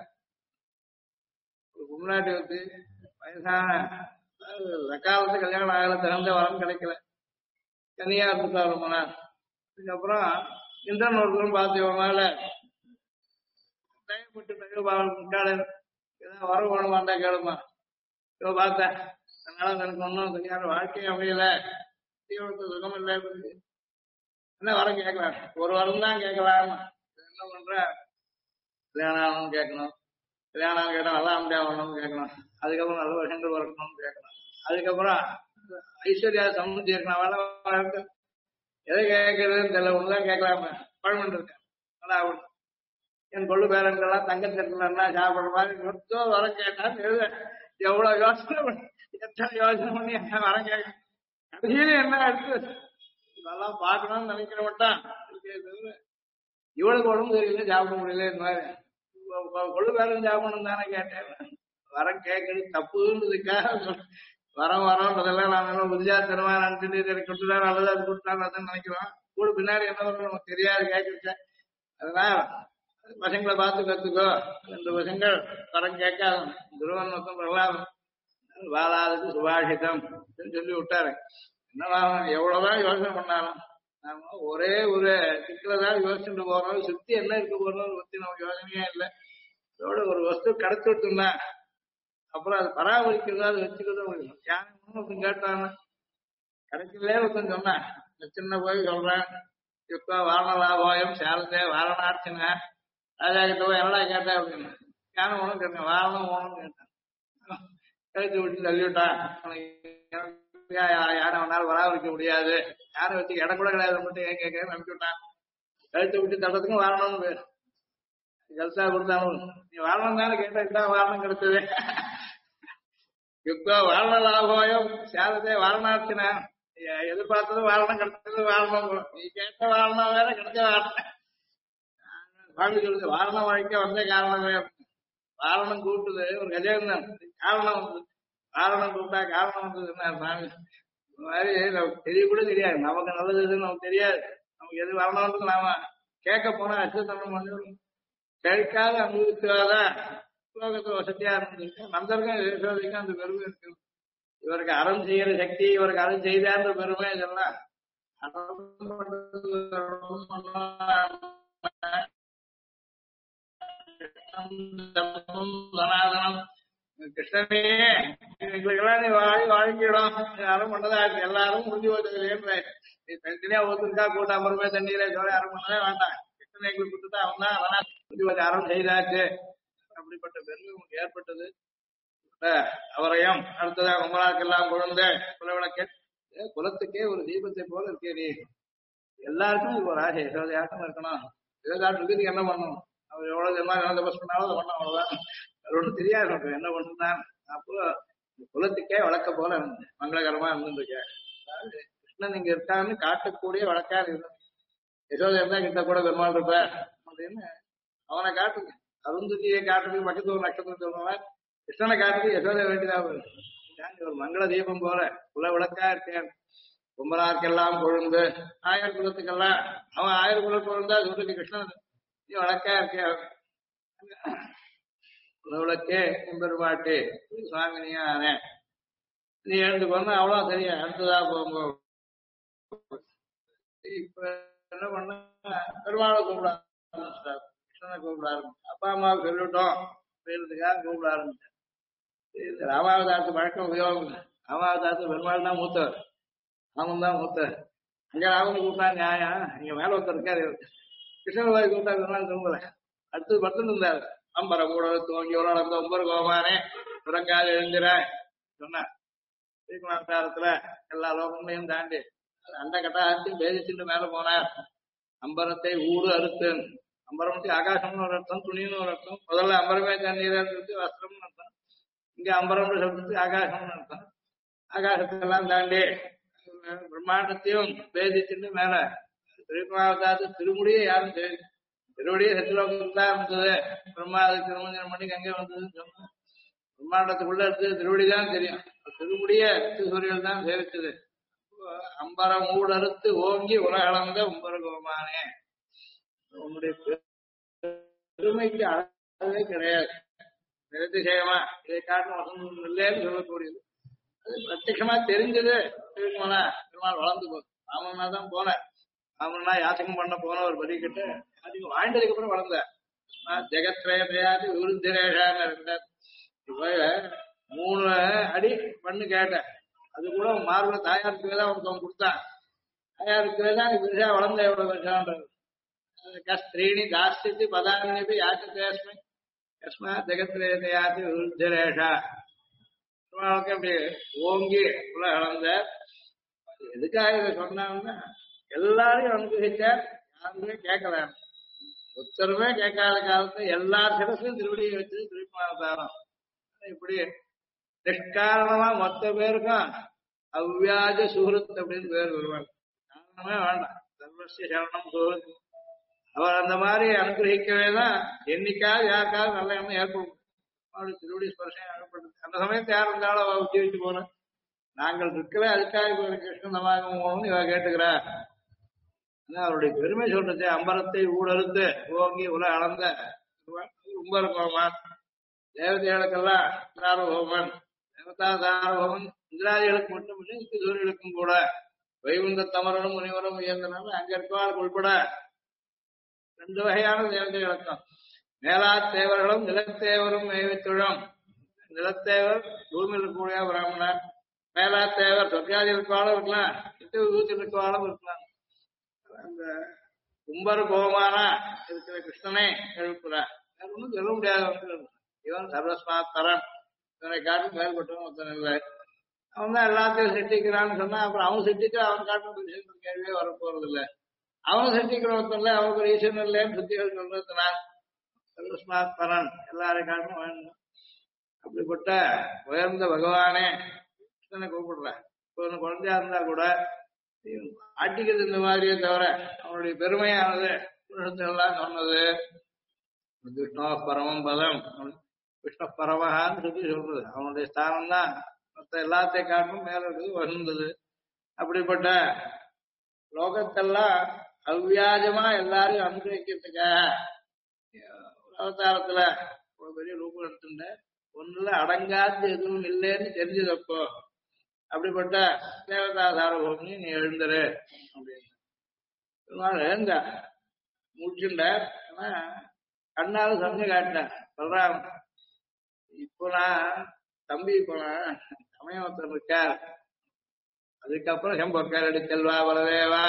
முன்னாடி வந்து வயசான காலத்து கல்யாணம் ஆகல, திறந்த வரம் கிடைக்கல, தனியா இருந்துட்டா ரொம்ப நாள். அதுக்கப்புறம் இந்திரன் ஒருத்தரும் பார்த்து இவன் மேல தயப்பட்டு ஏதாவது வர வேணுமாண்டா கேளுமா. இவ பார்த்தேன் அதனால எனக்கு ஒன்றும் கல்யாண வாழ்க்கையும் அமையல, சுகம் இல்லை, என்ன வரம் கேட்கலாம், ஒரு வாரம் தான் கேட்கலாம். என்ன பண்ற, கல்யாணம் ஆகணும்னு கேட்கணும், கல்யாணம் கேட்டா நல்லா அமைதியா வரணும்னு கேட்கணும், அதுக்கப்புறம் நல்ல வருஷங்கள் வரணும்னு கேட்கணும், அதுக்கப்புறம் ஐஸ்வர்யா சம்மந்தி இருக்கணும், வேலை வாழ்க்கை எதை கேட்கறதுன்னு தெரியல, ஒண்ணுதான் கேட்கலாம பழமன் இருக்கேன். நல்லா என் கொள்ளு பேரன்கள்லாம் தங்கத்திற்குன்னா சாப்பிடுற மாதிரி மொத்தோ வரம் கேட்டான்னு எழுத எவ்வளவு யோசனை பண்ணி எத்தனை யோசனை பண்ணி என்ன வரம் கேட்க கடைசியில என்ன எடுத்து இதெல்லாம் பார்க்கணும்னு நினைக்கிற மாட்டான் இவளுக்கு உடம்பு தெரியல சாப்பிட முடியல இந்த மாதிரி கொள்ளு பேரும் சாப்பிடணும் தானே கேட்டேன். வரம் கேட்கறது தப்புன்றதுக்காக வரன்றதெல்லாம் நாம புதியாத்தனமா நினைச்சிட்டு எனக்கு கொடுத்துட்டா நல்லதா அது கொடுத்தாலும் அதான் நினைக்கிறோம். கூட பின்னாடி என்ன வரும் நமக்கு தெரியாது கேட்கறேன். அதனால பசங்களை பார்த்து கத்துக்கோ. 2 பசங்கள் வரம் கேட்காது. துருவன் மொத்தம் பிரகலாதம் வாழாதுக்கு சுபாஷிதம் சொல்லி விட்டாரு. என்னவா எவ்வளவுதான் யோசனை பண்ணாலும் நாம ஒரே ஒரு சிக்கலதான் யோசிச்சுட்டு போறோம். சுத்தி என்ன இருக்க போறோம் பத்தி நமக்கு யோசனையே இல்லை. இதோட ஒரு வஸ்து கிடைச்சு விட்டுனா அப்புறம் அது பராமரிக்கிறதா அது வச்சுக்கிறதா முடியும். யாரும் கேட்டாங்க கிடைக்கலே ஒருத்தன் சொன்னேன். சின்ன போய் சொல்றேன் இப்ப வாரணலாபோயம் சேலத்தே வாரணார்ச்சனை ராஜா கிட்ட போய் என்னடா கேட்டேன் அப்படின்னு. யானை ஒண்ணும் கேட்டேன் வாரணம் ஓணும் கேட்டேன். கழித்து விட்டு தள்ளிவிட்டான். யானை ஒன்னாலும் பராமரிக்க முடியாது. யானை வச்சு இடம் கூட கிடையாது மட்டும் ஏன் கேட்க நம்பி விட்டான். கழுத்து விட்டு தட்டத்துக்கும் வாரணம்னு பேர். கல்சா கொடுத்தாலும் நீ வாரணம் தானே கேட்டா வாரணம் கிடைச்சது. இப்ப வாரண லாபோயம் சேலத்தே வாரணார்ச்சனை எதிர்பார்த்தது வாரணம் கிடைச்சது வாரணம். நீ கேட்ட வாரணம் வேற கிடைச்ச வாரணம். சுவாமி சொல்லுது வாரணம் வழிக்க வந்த காரணமே. வாரணம் கூப்பிட்டுது ஒரு கஜேந்திரன் காரணம் வந்தது. காரணம் கூப்பிட்டா காரணம் வந்தது என்ன சாமி. இந்த மாதிரி நமக்கு தெரிய கூட தெரியாது. நமக்கு நல்லது எதுன்னு நமக்கு தெரியாது. நமக்கு எது வரணும்னு நாம கேட்க போனா அச்சுத்தனம் பண்ணி கேட்காத அனுபவிக்காத ஸ்லோகத்தை வசதியா இருந்திருக்கு. நந்தருக்கும் யசோதைக்கும் அந்த பெருமை இருக்கு. இவருக்கு அறம் செய்யற சக்தி இவருக்கு அறம் செய்தான்ற பெருமை இதெல்லாம் சனாதனம் கிருஷ்ணனே எங்களுக்கெல்லாம் நீ வாழ்க்கிடும் அறம் பண்ணதா எல்லாரும் முடிஞ்சு போச்சு. தனித்தனியா ஒருத்தருக்கா கூட்ட அமருமே தண்ணீரை சொல்ல அறம் பண்ணவே வேண்டாம். கிருஷ்ணன் எங்களுக்கு கொடுத்துட்டா அவன் தான் அதெல்லாம் முடிஞ்சு போச்சு அறம் செய்தாச்சு. அப்படிப்பட்ட பெருமை உங்களுக்கு ஏற்பட்டது. அவரையும் அடுத்ததா குமராக்கெல்லாம் குழந்தை குலவிளக்க குலத்துக்கே ஒரு தீபத்தை போல இருக்கே நீ. எல்லாருக்கும் இது ஒரு ஆசை யசோதையாட்டம் இருக்கணும். யசோதாட்டம் இருக்கிறதுக்கு என்ன பண்ணணும்? அவர் எவ்வளவு என்ன தபஸ் பண்ணாலும் அதை பண்ண அவ்வளவுதான். அது ஒன்றும் தெரியாது நமக்கு என்ன பண்ணுதான். அப்போ குலத்துக்கே வழக்க போல மங்களகரமா இருந்துருக்கேன். அதாவது கிருஷ்ணன் இங்க இருக்கான்னு காட்டக்கூடிய வழக்கா இருக்கு. யசோதை இருந்தா கிட்ட கூட பெருமாள் இருப்ப அப்படின்னு அவனை காட்டுங்க. அருந்ததியை காட்டுறதுக்கு பக்கத்து ஒரு நட்சத்திரம் சொல்லுவாங்க. கிருஷ்ணனை காட்டுறதுக்கு யசோதை வேண்டியதா ஒரு மங்கள தீபம் போல குல விளக்கா இருக்கேன். கும்பராருக்கெல்லாம் கொழுந்து ஆயர் குலத்துக்கெல்லாம் அவன் ஆயர் குல கொழுந்தா சொல்லுக்கு கிருஷ்ணன் நீ வழக்கா இருக்கேன். குலவிளக்கே கும்பெருமாட்டு சுவாமி நீயானே நீ எழுந்து போனா அவ்வளோ சரியா அடுத்ததா போகும்போது இப்ப என்ன பண்ண பெருமாளை கூப்பிட ஆரம்பிச்சார். கிருஷ்ணனை கூப்பிட ஆரம்பிச்சு அப்பா அம்மாவுக்கு சொல்லிவிட்டோம் பேருக்காக கூப்பிட ஆரம்பிச்சேன். ராமாவதாரத்து பழக்கம் உபயோகம் இல்லை. ராமாவதாரத்து பெருமாள் தான் மூத்தவர். ராமன் தான் மூத்தவர். அங்க ராமனை கூப்பிட்டா நியாயம். இங்க மேல ஒருத்தர் இருக்காரு. கிருஷ்ணன் கோயில் கூப்பிட்டா பெருமாள் தூங்கல. அடுத்தது படுத்துட்டு இருந்தாரு. அம்பர கூட தூங்கி ஒரு நடந்த ஒம்பர் கோமானே சுரங்கால் எழுந்திராய் சொன்னார். ஸ்ரீகுமாரத்துல எல்லா லோகங்களையும் தாண்டி அந்த கட்டாயத்தையும் பேதிச்சுட்டு மேல போனார். அம்பரத்தை ஊடு அறுத்து அம்பரம்ட்டு ஆகாசம்னு ஒரு அர்த்தம் துணின்னு ஒரு அர்த்தம். முதல்ல அம்பரமே தண்ணீர் வஸ்திரம்னு அர்த்தம். இங்க அம்பரம்னு சொல்றதுக்கு ஆகாசம்னு அர்த்தம். ஆகாசத்தெல்லாம் தாண்டி பிரம்மாண்டத்தையும் பேதிச்சுட்டு மேல திருமாவதாது திருமுடியே யாரும் தெரியும். திருவடியே சத்தியலோகத்துக்கு தான் இருந்தது. பிரம்மா அதுக்கு திருமஞ்சனம் பண்ணி கங்கை வந்ததுன்னு சொன்னோம். பிரம்மாண்டத்துக்குள்ள இருந்தது திருவடிதான் தெரியும். திருமுடிய சூரியல் தான் சேவிச்சது. அம்பரம் ஊடறுத்து ஓங்கி உலகளந்த உம்பர கோமானே உன்னுடைய பெருமைக்கு அளவே கிடையாது. நிரதிசயமா இதை காட்டும் வசந்தம் இல்லைன்னு சொல்லக்கூடியது. அது பிரத்யமா தெரிஞ்சது. பெருமாள் வளர்ந்து போகுது. ராமனா தான் போனேன். ராமனா யாசகம் பண்ண போன ஒரு பதி கிட்ட யாசகம் வாழ்ந்ததுக்கு அப்புறம் வளர்ந்த ஜெகத்ரேயாது விருத்திரேஷான்னு இருந்தார். இப்ப 3 அடி பண்ணு கேட்டேன். அது கூட மார்புல தாயாருக்கு தான் ஒருத்தவங்க கொடுத்தான். தாயாருக்கு தான் பெருசா வளர்ந்த எவ்வளவு பெருசான்றது. கஸ்திரீணி தாஸ்தி பதானி யாச்சேஸ்மை கஸ்மா ஜெகத்ரேதையாதி விருத்திரேஷா அப்படி ஓங்கி உள்ள வளர்ந்த. எதுக்காக இதை சொன்னாங்கன்னா எல்லாரையும் அனுபவிச்சார். யாருமே கேட்கல. ஒருத்தருமே கேட்காத காலத்துல எல்லா சிறசும் திருவடியை வச்சு திருப்பி இப்படி நிஷ்காரணமா மொத்த பேருக்கும் அவ்வியாஜ சுகிருத் அப்படின்னு பேர் வருவாங்க. காரணமே வேண்டாம், சர்வஸ்ய சரணம் சுகிருத். அவர் அந்த மாதிரி அனுகிரகிக்கவே தான் என்னைக்காவது யாருக்காவது நல்ல எண்ணம் ஏற்படும். அவருடைய திருவடி ஸ்பர்ஷம் ஏற்படுது. அந்த சமயத்தை யார் இருந்தாலும் அவ உச்சரிச்சு போறேன், நாங்கள் இருக்கவே அதுக்காக இப்ப கிருஷ்ணன் சமாகமம் போகணும்னு இவ கேட்டுக்கிறா. அவருடைய பெருமை சொல்றது, அம்பரத்தை ஊடறுத்து ஓங்கி உல அளந்த ரொம்ப இருக்கோமா, தேவதைகளுக்கெல்லாம் சாரபோமன், தேவதா சாரபோமன், இந்திராதிகளுக்கு மட்டும் இல்லை சூரியர்களுக்கும் கூட வைகுந்த தமரனும் முனிவரும் உயர்ந்தனால அங்க இருக்கவாளுக்கு உள்பட 2 வகையான தேவதைகளுக்கும் மேலா தேவர்களும் நிலத்தேவரும் மேவித்துழும். நிலத்தேவர் பூமியில் இருக்கக்கூடிய பிராமணர், மேலா தேவர் சொர்க்காதி இருக்கவாளும் இருக்கலாம், வீட்டில் இருக்கவாளும் இருக்கலாம். அந்த கும்பர் கோமானா இருக்கிற கிருஷ்ணனை எழுப்புறார். வேற ஒன்றும் சொல்ல முடியாது. இவன் சர்வஸ்மாத் தரன், இவனை காட்டும் மேல்பட்டவன் ஒருத்தன் இல்லை. அவன் தான் எல்லாத்தையும் சிட்டிக்கிறான்னு சொன்னா அப்புறம் அவன் சிட்டிக்க அவன் காட்டும் கேள்வியே வரப்போறது இல்லை. அவன் சிட்டிக்கிற ஒருத்தன்ல அவனுக்கு ஒரு ஈஸ்வரன் இல்லைன்னு சுத்திகள் சொல்றது நான் சர்வஸ்மாத் பரன், எல்லாரையும் காட்டும் வேணும். அப்படிப்பட்ட உயர்ந்த பகவானே கிருஷ்ணனை கூப்பிடுறான். இப்போ குழந்தையா இருந்தா கூட ஆட்டிக்கிறது இந்த மாதிரியே தவிர அவனுடைய பெருமையானது எல்லாம் சொன்னது. விஷ்ணு பரமம் பதம், விஷ்ணு பரமஹான்னு சொல்லி சொல்றது அவனுடைய ஸ்தானம் தான் மற்ற எல்லாத்தையும் காட்டும் மேல இருக்குது வசந்தது. அப்படிப்பட்ட லோகத்தெல்லாம் அவ்வியாஜமா எல்லாரையும் அனுகிரகிக்கிறதுக்காக அவதாரத்துல ஒரு பெரிய ரூபம் எடுத்துட்ட. ஒண்ணுல அடங்காது எதுவும் இல்லைன்னு தெரிஞ்சதப்போ அப்படிப்பட்ட தேவதா சாரபூமி நீ எழுந்துரு அப்படின்னு எழுந்த முடிச்சுட்ட. ஆனா கண்ணாலும் சமைச்சு காட்டினேன் சொல்றான். இப்போ நான் தம்பி போனேன் சமயம் ஒருத்தர் இருக்கார். அதுக்கப்புறம் செம்பொற்கார் அடி செல்வா வரவேவா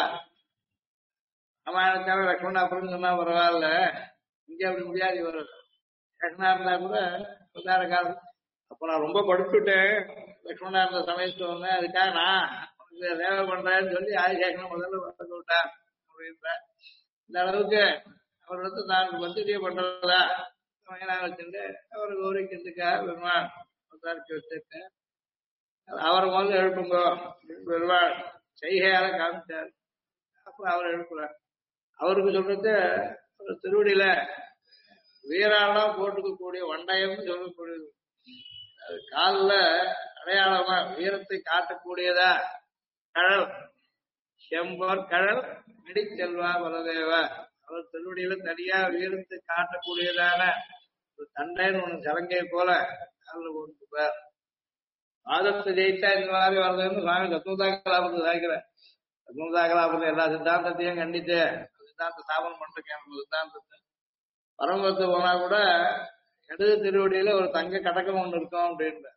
ராமாயணக்கார லக்ஷ்மணா அப்புறம் சொன்னா பரவாயில்ல, இங்க அப்படி முடியாது. இவர் லக்ஷ்மணா இருந்தா கூட உதார காலம். அப்ப நான் ரொம்ப படுத்துட்டேன், லக்ஷ்மணா இருந்த சமயத்துல வந்தேன், அதுக்காக நான் சேவை பண்றேன்னு சொல்லி ஆதிசேஷன் முதல்ல வந்து விட்டேன் அப்படின்ற இந்த அளவுக்கு அவரிடத்து நான் பத்திரிகை பண்றதா சமயம் வச்சுட்டு அவரை கௌரவிக்கிறதுக்காக பெருமாள் அவதாரிச்சு வச்சிருக்கேன். அவரை முதல்ல எழுப்புங்கோ பெருமாள் செய்கையால காமிச்சார். அப்ப அவர் எழுப்புறார். அவருக்கு சொல்றது திருவடியில வீராலாம் போட்டுக்கக்கூடிய வண்டயம்னு சொல்லக்கூடியது. அது காலில் அடையாளமா வீரத்தை காட்டக்கூடியதா கழல், செம்பொர் கழல் நடிச்செல்வா பலதேவா. அவர் திருவடியில தனியா வீரத்தை காட்டக்கூடியதான தண்டைன்னு ஒண்ணு சலங்கை போல காலில் போட்டுப்பார். வாதத்தை ஜெயிச்சா இந்த மாதிரி வருதுன்னு சுவாமி தத்துவதாக்கலாபத்தை சாய்க்கிறார். தத்துவதாக்கலாபத்தை எல்லா சித்தாந்தத்தையும் கண்டித்து சித்தாந்த ஸ்தாபனம் பண்றேன். சித்தாந்தத்தை பரமபத்து போனா கூட இடது திருவடியில ஒரு தங்க கடக்கம் ஒண்ணு இருக்கும் அப்படின்ற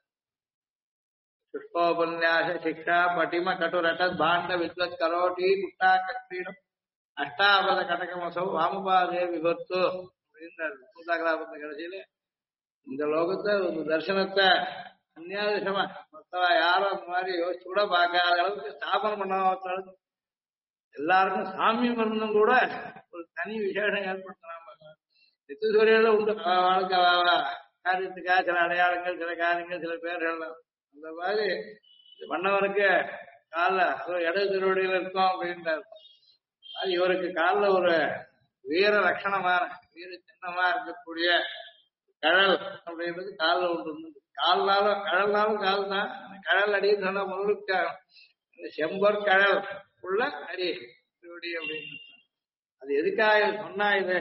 புஷ்போபன்யாச சிக்ஷா பட்டிம கட்டுரட்ட பாண்ட வித்வத் கரோட்டி குட்டா கட்டீடம் அஷ்டாபத கடகமசோ வாமபாதே விபத்து அப்படின்றார். தத்துவதாக்கலாபத்தை கடைசியில இந்த லோகத்தை ஒரு தர்சனத்தை அந்நியாதிசமா மொத்தவா யாரும் அந்த மாதிரி யோசிச்சு கூட பார்க்காத அளவுக்கு ஸ்தாபனம் பண்ண எல்லாருக்கும் சாமியம் இருந்தும் கூட ஒரு தனி விசேஷம் ஏற்படுத்தலாம். நித்தியசூரியில உண்டு வாழ்க்கை காரியத்துக்காக சில அடையாளங்கள், சில காரியங்கள், சில பேர்கள். அந்த மாதிரி பண்ணவருக்கு காலில் இடது திருவடியில இருக்கும் அப்படின்றார். அது இவருக்கு காலில் ஒரு வீர லட்சணமான வீர சின்னமா இருக்கக்கூடிய கழல் அப்படின்றது காலில் ஒன்று. கால்னாலும் கழல்னாலும் கால் தான். கழல் அடின்னு சொன்னா முழுக்க செம்பொர் கழல் உள்ள அடி திருவடி அப்படின்னு. அது எதுக்காக சொன்னா இது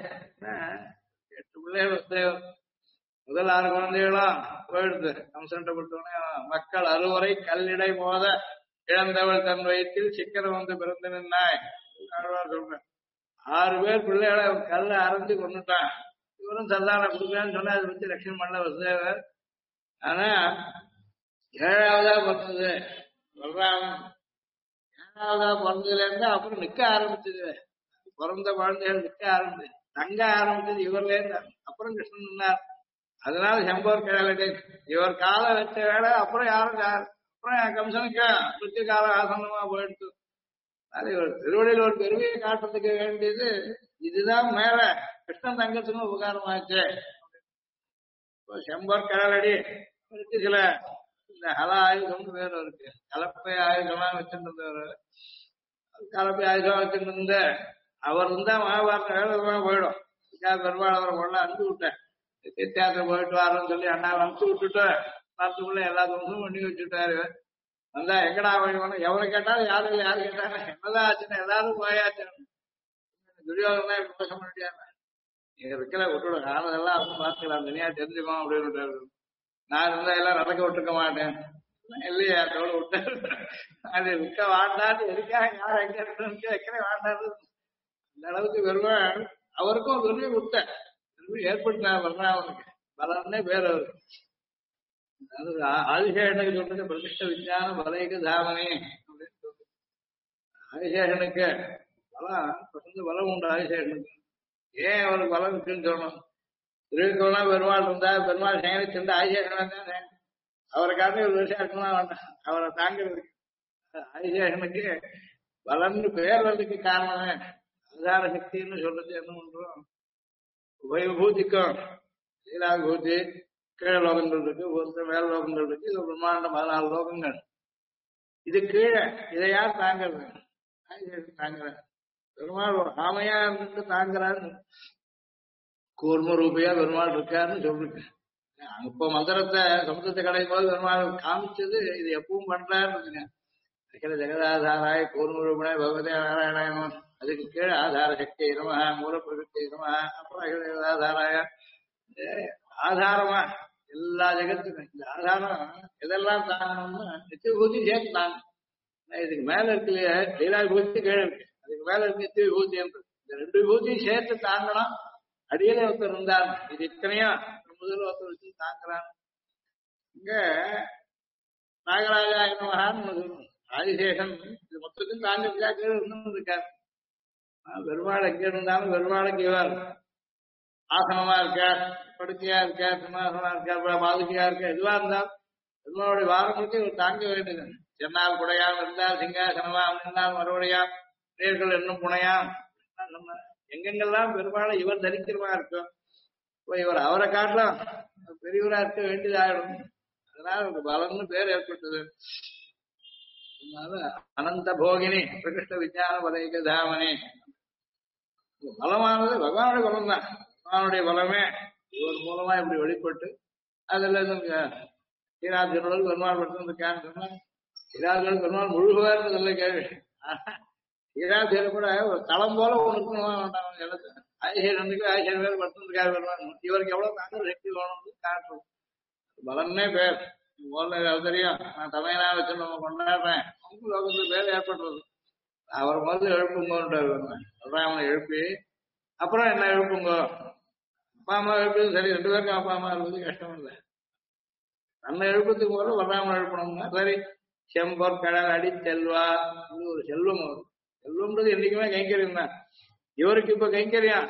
8 பிள்ளைகள் முதல் 6 குழந்தைகளும் போயிடுது. கம்சன்ட்ட கொடுத்தோடனே மக்கள் அறுவரை கல்லிடை மோத இழந்தவள் தன் வயிற்றில் சிக்கனம் வந்து பிறந்து நின்னாய் சொல்றேன். 6 பேர் பிள்ளைகளை கல்ல அரைஞ்சு கொண்டுட்டான். இவரும் சந்தான கொடுக்கலான்னு சொன்னா அதை வச்சு லட்சுமி பண்ண வசுதேவர். ஆனா 7ஆவதா பிறந்தது சொல்றாங்க. 7ஆவதா பிறந்ததுல இருந்து அப்புறம் நிக்க ஆரம்பிச்சது. பிறந்த குழந்தைகள் நிக்க ஆரம்பிச்சு தங்க ஆரம்பிச்சது இவர்ல இருந்து. அப்புறம் கிருஷ்ணன் நின்னார். அதனால செம்போர் கிழலை இவர் காலை வச்ச வேலை அப்புறம் யாரும் அப்புறம் கம்சனுக்கு சுத்தி காலம் ஆசனமா போயிடுச்சு. அது இவர் திருவள்ளியில் ஒரு பெருமையை காட்டுறதுக்கு வேண்டியது இதுதான். மேல கிருஷ்ணன் தங்கத்துக்கும் உபகாரமாச்சு. செம்போர் கிழலடி சில இந்த ஹல ஆயுதம்னு வேற இருக்கு. கலப்பை ஆயுதம்லாம் வச்சுருந்தவர், கலப்பை ஆயுதம் வச்சுருந்த அவர் இருந்தா மகாபாரதம் வேலை போயிடும். பெருமாள் அவரை கொள்ள அனுப்பி விட்டேன். தீர்த்தாத்திரம் போயிட்டு வரோம்னு சொல்லி அண்ணாவை அனுப்பிச்சு விட்டுட்டு பார்த்துக்குள்ள எல்லா தோசமும் பண்ணி வச்சுட்டாரு. வந்தா எங்கடா போய் எவரை கேட்டாலும் யாரும் இல்லை, யாரு கேட்டாங்க என்னதான் ஆச்சுன்னா எல்லாரும் போயாச்சு. துரியோகனா இப்படி பேச முடியாது. நீங்க வைக்கல விட்டுவிட காரணதெல்லாம் அவங்க பார்த்துக்கலாம், தனியா தெரிஞ்சுக்கோ அப்படின்னு. நான் இருந்தா எல்லாம் நடக்க விட்டுருக்க மாட்டேன் இல்லையா, அதோட விட்டாரு. அது விற்க வாண்டான்னு எதுக்காக யார் எங்க இருக்கு வைக்கிற வாண்டாரு. அந்த அளவுக்கு வருவேன். அவருக்கும் ஒரு உரிமை விட்டேன், ஏற்படுத்தினார் வர்றேன். அவனுக்கு பலன்னே பேர் அவருக்கு. ஆதிசேஷனுக்கு சொல்றது பிரதிஷ்ட விஞ்ஞான பலைக்கு தாமனே அப்படின்னு சொல்றது. ஆதிசேஷனுக்கு பலம் பசங்க பலம் உண்டு. ஆதிசேஷனுக்கு ஏன் அவருக்கு பலம் இருக்குன்னு சொல்லணும். திருவிக்கோனா பெருமாள் இருந்தா பெருமாள் சேகரிச்சிருந்தா ஆதிசேஷன் தானே. அவருக்காக ஒரு விஷயம் இருக்கலாம் வேண்டாம் அவரை தாங்கிறதுக்கு. ஆதிசேஷனுக்கு பலன்னு பேர் வர்றதுக்கு காரணமே ஆதார சக்தின்னு சொல்றது. என்ன பண்றோம், உபயபூதிக்கும் லீலாபூதி கீழே லோகங்கள் இருக்கு, ஒருத்தர் மேல லோகங்கள் இருக்கு. இது பிரம்மாண்ட 14 லோகங்கள். இது கீழே இதை யார் தாங்கிறது? தாங்குற பெருமாள் ஒரு ஆமையா இருந்துட்டு தாங்குறாரு. கூர்ம ரூபையா பெருமாள் இருக்காருன்னு சொல்லிருக்கு. இப்ப மந்திரத்தை சமுத்திரத்தை கிடைக்கும் போது பெருமாள் காமிச்சது இது எப்பவும் பண்றாருன்னு. அகில ஜெகதாதாராய கூர்ம ரூபனே பகவதே நாராயணன். அதுக்கு கீழே ஆதார சக்தி நம, மூல பிரகிருத்தி நம, அப்புறம் அகில ஜெகதாதாராய ஆதாரமா எல்லா ஜெகத்துக்கும். இந்த ஆதாரம் எதெல்லாம் தாங்கணும்னா நித்திய பூஜை சேர்த்து தாங்க. இதுக்கு மேல இருக்கு இல்லையா, லீலா பூஜை கீழே இருக்கு, அதுக்கு மேல இருக்கு நித்திய பூஜை என்று. இந்த 2 பூஜையும் சேர்த்து தாங்கணும். அடியில ஒருத்தர் இருந்தார், இது இத்தனையும் முதல்ல ஒருத்தர் வச்சு தாங்குறான். இங்க நாகராஜா மகான்னு சொல்லணும். ஆதிசேஷன் இது மொத்தத்தையும் தாங்கிறதுக்காக கீழே இருந்தும் இருக்காரு. பெருமாள் எங்க இருந்தாலும் பெருமாளுக்கு இவர் ஆசனமா இருக்கார், படுக்கையா இருக்கார், சிம்மாசனமா இருக்கார், பாதுகையா இருக்கார், எதுவா இருந்தாலும் பெருமாளுடைய வாரங்களுக்கு இவர் தாங்க வேண்டியது. சென்னால் குடையாம் இருந்தால் சிங்காசனமா இருந்தால் மறுபடியா நேர்கள் என்னும் புனையாம். நம்ம எங்கெங்கெல்லாம் பெருமாளை இவர் தரிக்கிறமா இருக்கும், இப்போ இவர் அவரை காட்டலாம் பெரியவரா இருக்க வேண்டியதாயிடும். அதனால ஒரு பலன்னு பேர் ஏற்பட்டது. அதனால அனந்த போகினி பிரகிருஷ்ட விஞ்ஞான பலைக தாமனே. பலமானது பகவானுடைய பலம் தான். பகவானுடைய பலமே இவர் மூலமா இப்படி வெளிப்பட்டு அதுல ஈராஜனோடு பெருமாள் படுத்திருக்கான்னு சொன்னா ஈராஜனோடு பெருமாள் முழுகுவார் நல்ல கேள்வி. ஈராஜர் கூட ஒரு தளம் போல ஒன்று வேண்டாம் எழுத்து. ஆயிஷனுக்கு 1000 பேர் படுத்திருக்காரு பெருமாள். இவருக்கு எவ்வளவு தாங்க சக்தி வேணும்னு காட்டும். பலன்னே பேர் தெரியும். நான் தமிழனா வச்சு நம்ம கொண்டாடுறேன். லோகத்துக்கு பேர் ஏற்படுறது. அவர் முதல்ல எழுப்புங்கன்றார். அவனை எழுப்பி அப்புறம் என்ன எழுப்புங்க. அப்பா அம்மா எழுப்புறது சரி, 2 பேருக்கும் அப்பா அம்மா எழுப்புறது கஷ்டம் இல்லை. நம்ம எழுப்பத்துக்கு போல வர்றாம எழுப்பணும்னா சரி. செம்பொற் கடல் அடி செல்வா, இது ஒரு செல்வம். வரும் செல்வம்ன்றது என்னைக்குமே கைங்கரியம் தான். இவருக்கு இப்ப கைங்கரியம்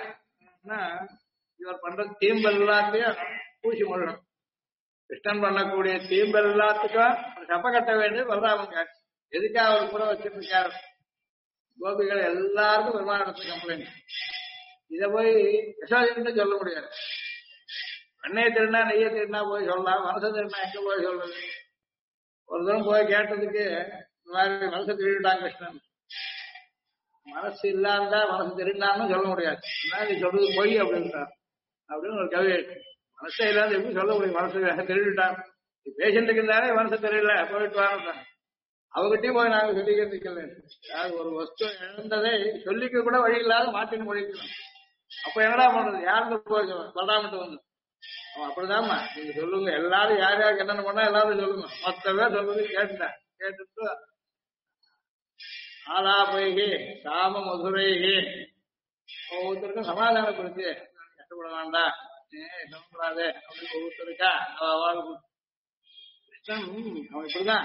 இவர் பண்ற தீம்பல் எல்லாத்தையும் பூசி முழணும். கிருஷ்ணன் பண்ணக்கூடிய தீம்பல் எல்லாத்துக்கும் சப்ப கட்ட வேண்டியது பலராமன் காட்சி. எதுக்காக அவர் கூட வச்சுட்டு இருக்காரு. கோபிகள் எல்லாருக்கும் பெருமானத்துக்கு கம்ப்ளைண்ட். இத போய் யசோதன்னு சொல்ல முடியாது. வெண்ணையை திருடினா நெய்யை திருடினா போய் சொல்லலாம், மனசை திருடினா எங்க போய் சொல்றது. ஒரு தரம் போய் கேட்டதுக்கு இந்த மாதிரி மனசை திருடிட்டான் கிருஷ்ணன். மனசு இல்லாந்தா மனசு திருடினான்னு சொல்ல முடியாது. நீ சொல்றது பொய் அப்படின்ட்டான் அப்படின்னு ஒரு கவி. மனசே இல்லாத எப்படி சொல்ல முடியும் மனசு திருடிட்டான். பேஷண்ட்டுக்கு இருந்தாலே மனசு தெரியல போயிட்டு வாங்கிட்டான். அவகிட்டையும் போய் நாங்க சொல்லிக்கிறதுக்கு யாரு ஒரு வஸ்து இழந்ததை சொல்லிக்க கூட வழி இல்லாத மாட்டின்னு மொழிக்கணும். அப்ப என்னடா பண்றது, யாருக்கு போய் பலராமட்டு வந்து அவன் அப்படிதாம்மா நீங்க சொல்லுங்க. எல்லாரும் யார் யாருக்கு என்னென்ன பண்ணா எல்லாரும் சொல்லுங்க. மொத்த பேர் சொல்றது கேட்டுட்டேன். கேட்டுட்டு ஆலாபைகி சாம மதுரைகி ஒவ்வொருத்தருக்கும் சமாதானப்படுத்தி கஷ்டப்பட வேண்டாம் சொல்லக்கூடாது அப்படின்னு ஒவ்வொருத்தருக்கா அவளுக்கு கிருஷ்ணன் அவன் இப்படிதான்.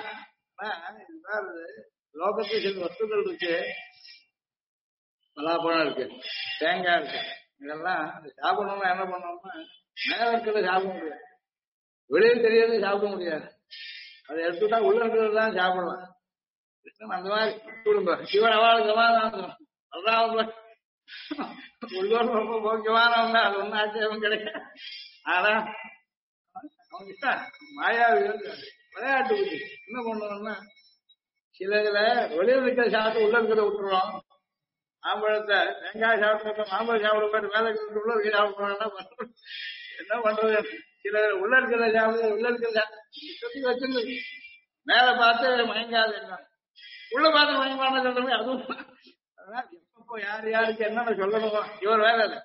லோகத்தில் சில வஸ்துக்கள் இருக்கு. பலாப்பழம் இருக்கு, தேங்காய் இருக்கு, இதெல்லாம் சாப்பிடணும்னா என்ன பண்ணணும்னா மேல இருக்கிறத சாப்பிட முடியாது, வெளியில் தெரியாது சாப்பிட முடியாது. அதை எடுத்துட்டா உள்ள இருக்கிறது தான் சாப்பிடலாம். கிருஷ்ணன் அந்த மாதிரி கொடுங்க. சிவன் அவளுக்கு சமாதானம் அதான் உள்ளூர் ரொம்ப போக்கியமானவங்க. அது ஒன்னும் ஆட்சேபம் கிடையாது. ஆனா அவங்க மாயாவி விளையாட்டு புத்தி என்ன பண்ணுவோம்னா சில இதுல வெளியில இருக்கிற சாப்பிட்டு உள்ள இருக்கிறத விட்டுருவோம். மாம்பழத்தை தேங்காய் சாப்பிட்டு மாம்பழம் சாப்பிட போயிட்டு மேல இருக்கிற உள்ள இருக்க சாப்பிடுறோம்னா என்ன பண்றது? சில உள்ள இருக்கிறத சாப்பிடு உள்ள இருக்கிறத சுத்தி வச்சிருந்து மேல பார்த்து மயங்காது என்ன உள்ள பார்த்து மயங்கான சொல்றமே அதுவும். அதனால எப்பப்போ யார் யாருக்கு என்னென்ன சொல்லணுமோ இவர் வேலை அது.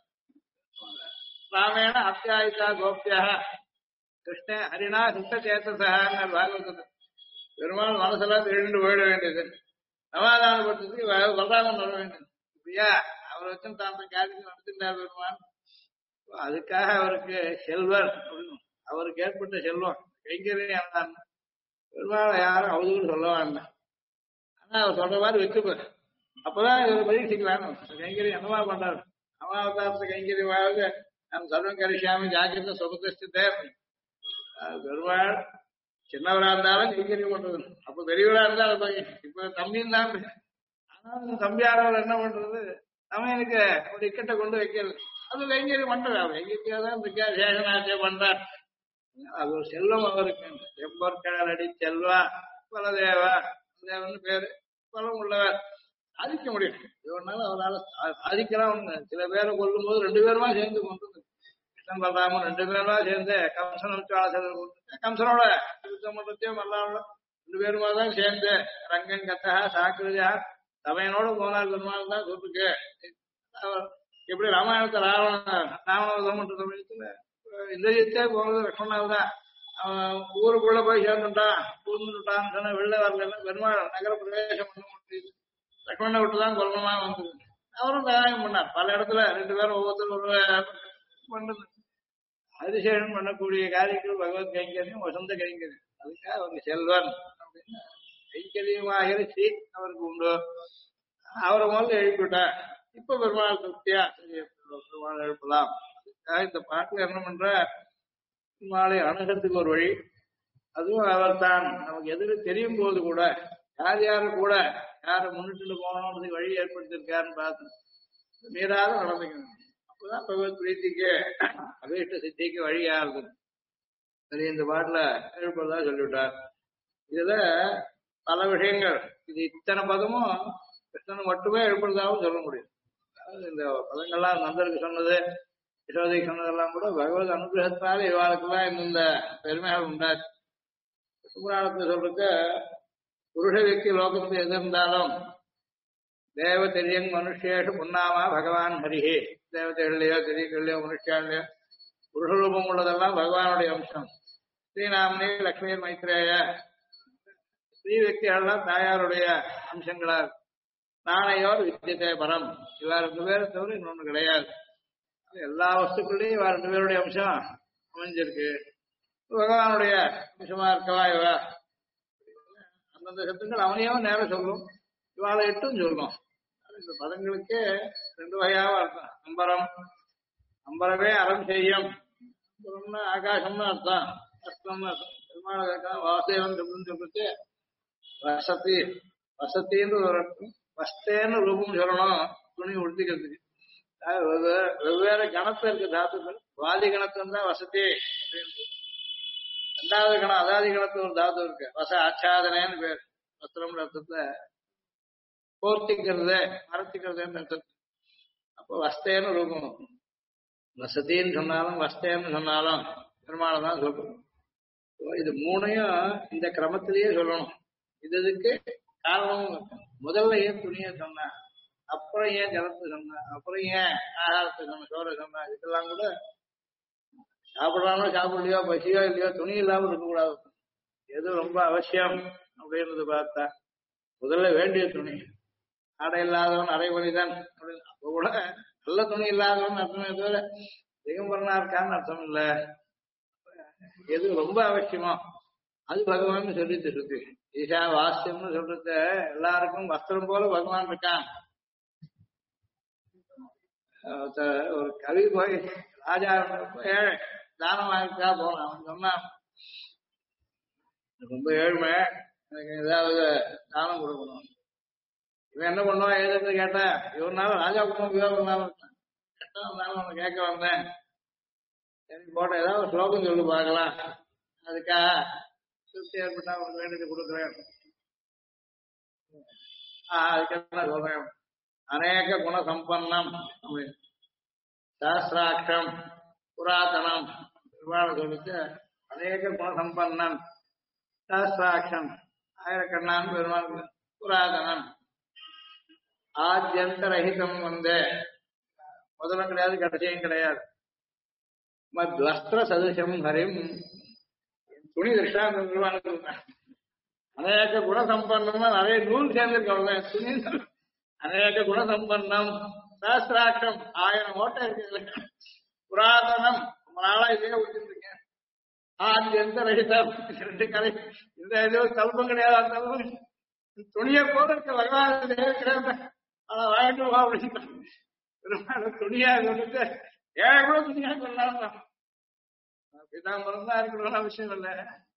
ராமேண அத்தியாயிதா கோப்தியா கிருஷ்ண ஹரிணா கிருஷ்ண சேத்தசான்னு பாகவதத்தை பெருமாள் மனசெல்லாம் திருண்டு போயிட வேண்டியது. சமாதானப்படுத்துறதுக்கு பலராமன் வர வேண்டியது. இப்படியா அவர் வச்சு தான் காரியத்தில் நடத்திட்டார் பெருமான். அதுக்காக அவருக்கு செல்வர் அப்படின்னு அவருக்கு ஏற்பட்ட செல்வம் கைங்கரியம் பெருமாள் யாரும் அவதுன்னு சொல்ல வேண்டாம். ஆனா அவர் சொல்ற மாதிரி வச்சுப்பார். அப்பதான் இவர் பரீட்சிக்கலாம் கைங்கரியம் என்னவா பண்றாரு. அமாவதாரத்தை கைங்கரியமாக நம் சர்வம் கரிசாமி ஜாக்கிரத சுகத்தை பெருமாள் சின்னவரா இருந்தாலும் கைங்கரியம் பண்றது. அப்ப பெரியவரா இருந்தாலும் இப்ப தம்பின்னு தான். ஆனாலும் தம்பியாரவர் என்ன பண்றது தமையனுக்கு ஒரு இக்கட்டை கொண்டு வைக்கிறது. அது கைங்கரியம் பண்றாரு. கைங்கரியாதான் இருக்கா சேஷனாச்சே பண்றார். அது ஒரு செல்வம் அவருக்கு. செம்பொற்கடலடி செல்வா பலதேவா தேவன் பேரு பலம் உள்ளவர் சாதிக்க முடியும். இவனால அவரால் சாதிக்கலாம். சில பேரை கொல்லும் போது 2 பேருமா சேர்ந்து கொண்டு கிருஷ்ணன் பலராமன் 2 பேருமா சேர்ந்து கம்சன் கம்சனோட யுத்தம் பண்றதையும் மல்லாவோட 2 பேருமா தான் சேர்ந்து ரங்கன் கத்தா சாக்கிரஜா சபையனோட போனார். பெருமாள் தான் சொல்லிருக்கு. எப்படி ராமாயணத்தை ராவணவதம் பண்ற சமயத்துல இந்திரியத்தே போனது லட்சுமணாவ் தான். அவன் ஊருக்குள்ள போய் சேர்ந்துட்டான் பூந்துட்டான்னு சொன்ன வெளில வரல. பெருமாள் நகர பிரவேசம் பண்ண முடியுது. லட்சுமணனை விட்டுதான் கொல்லமா வந்தது. அவரும் தயாரம் பண்ணார். பல இடத்துல 2 பேரும் ஒவ்வொருத்தரும் பண்றது அதிசயம் பண்ணக்கூடிய காரியங்கள் பகவத் கைங்கரியம் வசந்த கைங்கரியம். அதுக்காக அவங்க செல்வன் அப்படின்னு கைங்கரியமாகிற சீட் அவருக்கு உண்டு. அவரை முதல்ல எழுப்பிவிட்டார். இப்ப பெருமாள் திருப்தியா பெருமாள் எழுப்பலாம். அதுக்காக இந்த பாட்டுல என்ன பண்ற பெருமாளை அணுகிறதுக்கு ஒரு வழி. அதுவும் அவர் தான் நமக்கு எதிர தெரியும் போது கூட யார் யாரு கூட யாரை முன்னிட்டு போகணும்னு வழி ஏற்படுத்திருக்காருன்னு பார்த்து மீறாத நடந்துக்கணும். அப்பதான் பகவத் பிரீத்திக்கு அபீஷ்ட சித்திக்கு வழியா இருக்குது. சரி இந்த பாட்டுல எழுப்பதா சொல்லிவிட்டார். இதுல பல விஷயங்கள் இது இத்தனை பதமும் கிருஷ்ணன் மட்டுமே எழுப்புறதாகவும் சொல்ல முடியும். இந்த பதங்கள்லாம் நந்தருக்கு சொன்னது யசோதைக்கு சொன்னதெல்லாம் கூட பகவத் அனுகிரகத்தால் இவாளுக்கெல்லாம் இந்த பெருமைகள் உண்டாச்சு. புராணத்தை சொல்றதுக்கு புருஷ வியக்தி லோகத்துல எது இருந்தாலும் தேவ தெரியங் மனுஷேஷு புண்ணாமா பகவான் ஹரிஹே. தேவதைகள்லையோ தெரியலையோ மனுஷாலையோ புருஷரூபம் உள்ளதெல்லாம் பகவானுடைய அம்சம். ஸ்ரீநாமனே லக்ஷ்மி மைத்ரேய ஸ்ரீ வியக்திகள்லாம் தாயாருடைய அம்சங்களா இருக்கு. நாணையோர் வித்தியதே பரம். இவா 2 பேரை தவிர இன்னொன்னு கிடையாது. எல்லா வஸ்துக்குள்ளேயும் இவா 2 பேருடைய அம்சம் அமைஞ்சிருக்கு. பகவானுடைய அம்சமா இருக்கவா இவா அந்தந்த சத்துக்கள் அவனையும் நேரம் சொல்லும். இவாளை எட்டும் சொல்லும். இந்த பதங்களுக்கு 2 வகையாக அர்த்தம். அம்பரம் அம்பரமே அறம் செய்யும். அம்பரம்னா ஆகாசம்னு அர்த்தம். அர்த்தம்னு அர்த்தம். பெருமாள் வாசேவன் சொல்லிட்டு வசதி வசத்தின்னு ஒரு அர்த்தம். வஸ்தேன்னு ரூபம் சொல்லணும். துணி உடுத்திக்கிறதுக்கு வெவ்வேறு கணத்துல இருக்கு தாத்துக்கள். வாதி கணத்துல தான் வசதி. 2வது கணம் அதாதி கணத்துல ஒரு தாத்து இருக்கு. வச ஆச்சாதனேன்னு பேர். வஸ்திரம்ன்ற அர்த்தத்தை போர்த்திக்கிறது மறைச்சிக்கிறதுன்னு அர்த்தம். அப்போ வஸ்தேன்னு ரூபம். வசதின்னு சொன்னாலும் வஸ்தேன்னு சொன்னாலும் பெருமாள் தான் சொல்லணும். இது 3ஐயும் இந்த கிரமத்திலேயே சொல்லணும். இதுக்கு காரணமும் இருக்கும். முதல்ல ஏன் துணியை சொன்ன, அப்புறம் ஏன் ஜலத்தை சொன்ன, அப்புறம் ஏன் ஆகாரத்தை சொன்ன, சோறை சொன்ன, இதெல்லாம் கூட சாப்பிடறாங்களோ சாப்பிடலையோ பசியோ இல்லையோ துணி இல்லாமல் இருக்கக்கூடாது. எது ரொம்ப அவசியம் அப்படின்றது பார்த்தா முதல்ல வேண்டிய துணி. ஆடை இல்லாதவன் அரை மனிதன் அப்படின்னு அப்ப கூட நல்ல துணி இல்லாதவன் அர்த்தமே தவிர திகம்பரனா இருக்கான்னு அர்த்தம் இல்லை. எது ரொம்ப அவசியமோ அது பகவான் சொல்லிட்டு இருக்கு. ஈஷா வாஸ்யம்னு சொல்றது எல்லாருக்கும் வஸ்திரம் போல பகவான் இருக்கான். ஒரு கவி போய் ராஜா ஏழை தானம் வாங்கிட்டா போனான். அவன் சொன்னான் ரொம்ப ஏழ்மை, எனக்கு ஏதாவது தானம் கொடுக்கணும். இவன் என்ன பண்ணுவான் ஏதாவது கேட்டேன். இவனால ராஜா குடும்பம் உபயோகம் இல்லாம இருக்கான். கேட்டா அவன் கேட்க வந்தேன். எனக்கு போட்ட ஏதாவது ஸ்லோகம் சொல்லி பார்க்கலாம். அதுக்கா திருப்தி ஏற்பட்டா அவனுக்கு வேண்டியது கொடுக்குறேன். அதுக்கு என்ன சொல்றேன், அநேக குண சம்பன்னம் அப்படின்னு. சாஸ்திராட்சம் புராதனம் பெருமாள் சொல்லிட்டு அநேக குண சம்பன்னன் சாஸ்திராட்சம் ஆயிரக்கண்ணான் பெருமாள் புராதனன் ஆத்யந்தரகிதம் வந்து முதலும் கிடையாது கடைசியும் கிடையாது. மத்வஸ்திர சதுசம் ஹரிம் துணி திருஷ்டாந்தம் பெருமாளுக்கு அநேக குணசம்பன்னம்னா நிறைய நூல் சேர்ந்திருக்க துணி அநேக குணசம்பன்னம் சாஸ்திராட்சம் 1000 ஓட்டை இருக்கு. புராதனம் ரொம்ப நாளா இதே விட்டுருக்கேன். எந்த ரகிதம் 2 கதை இந்த எதுவும் கல்பம் கிடையாது. அந்த துணியை போல இருக்க பகவான் கிடையாது. ஆனா வாங்கிட்டு அப்படின்னு துணியா சொல்லிட்டு ஏழை கூட துணியா சொல்லலாம். பீதாம்பரம் தான் இருக்கணும் அவசியம் இல்லை.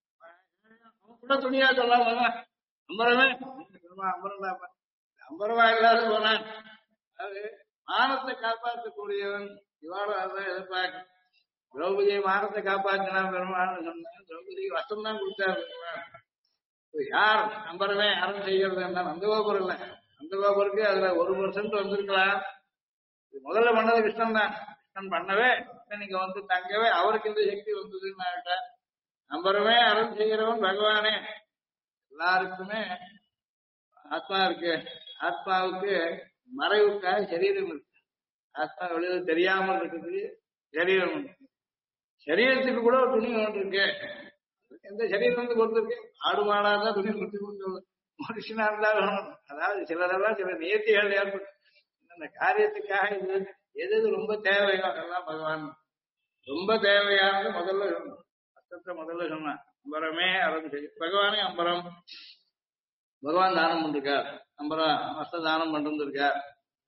கூட துணியா சொல்லாம அம்பரமே அம்பரம் அம்பரமா இல்லாத போனான். அது மானத்தை காப்பாற்றக்கூடியவன். இவாள அதான் எதிர்பார்க்க. திரௌபதியை மானத்தை காப்பாற்றினா பெருமாள் சொன்னான். திரௌபதிக்கு வசம் தான் கொடுத்தாரு பெருமாள். யார் அம்பரமே அறம் செய்கிறது என்ன நந்தகோபுரம் இல்லை. நந்தகோபுருக்கு அதுல 1% வந்திருக்கலாம். முதல்ல பண்ணது கிருஷ்ணன் தான். கிருஷ்ணன் பண்ணவே நீங்க வந்து தங்கவே அவருக்கு இந்த சக்தி வந்ததுன்னு நம்பருமே அறம் செய்கிறவன் பகவானே. எல்லாருக்குமே ஆத்மா இருக்கு. ஆத்மாவுக்கு மறைவுக்காக சரீரம் இருக்கு. ஆத்மா வெளியில தெரியாமல் இருக்குது சரீரம் இருக்கு. சரீரத்துக்கு கூட ஒரு துணி ஒன்று இருக்கு. எந்த சரீரம் வந்து கொடுத்துருக்கு? ஆடு மாடாதான் துணி கொடுத்து கொடுத்து மனுஷனா இருந்தாலும் அதாவது சிலரெல்லாம் சில நியத்திகள் ஏற்பட்டு இந்த காரியத்துக்காக எது ரொம்ப தேவையோ அதெல்லாம் பகவான் ரொம்ப தேவையானது முதல்ல அர்த்தத்தை முதல்ல சொன்னான். அம்பரமே அறம் செய்யும் பகவானே. அம்பரம் பகவான் தானம் பண்ணிருக்கார். அம்பரம் மஸ்த தானம் பண்ணிருந்திருக்கார்.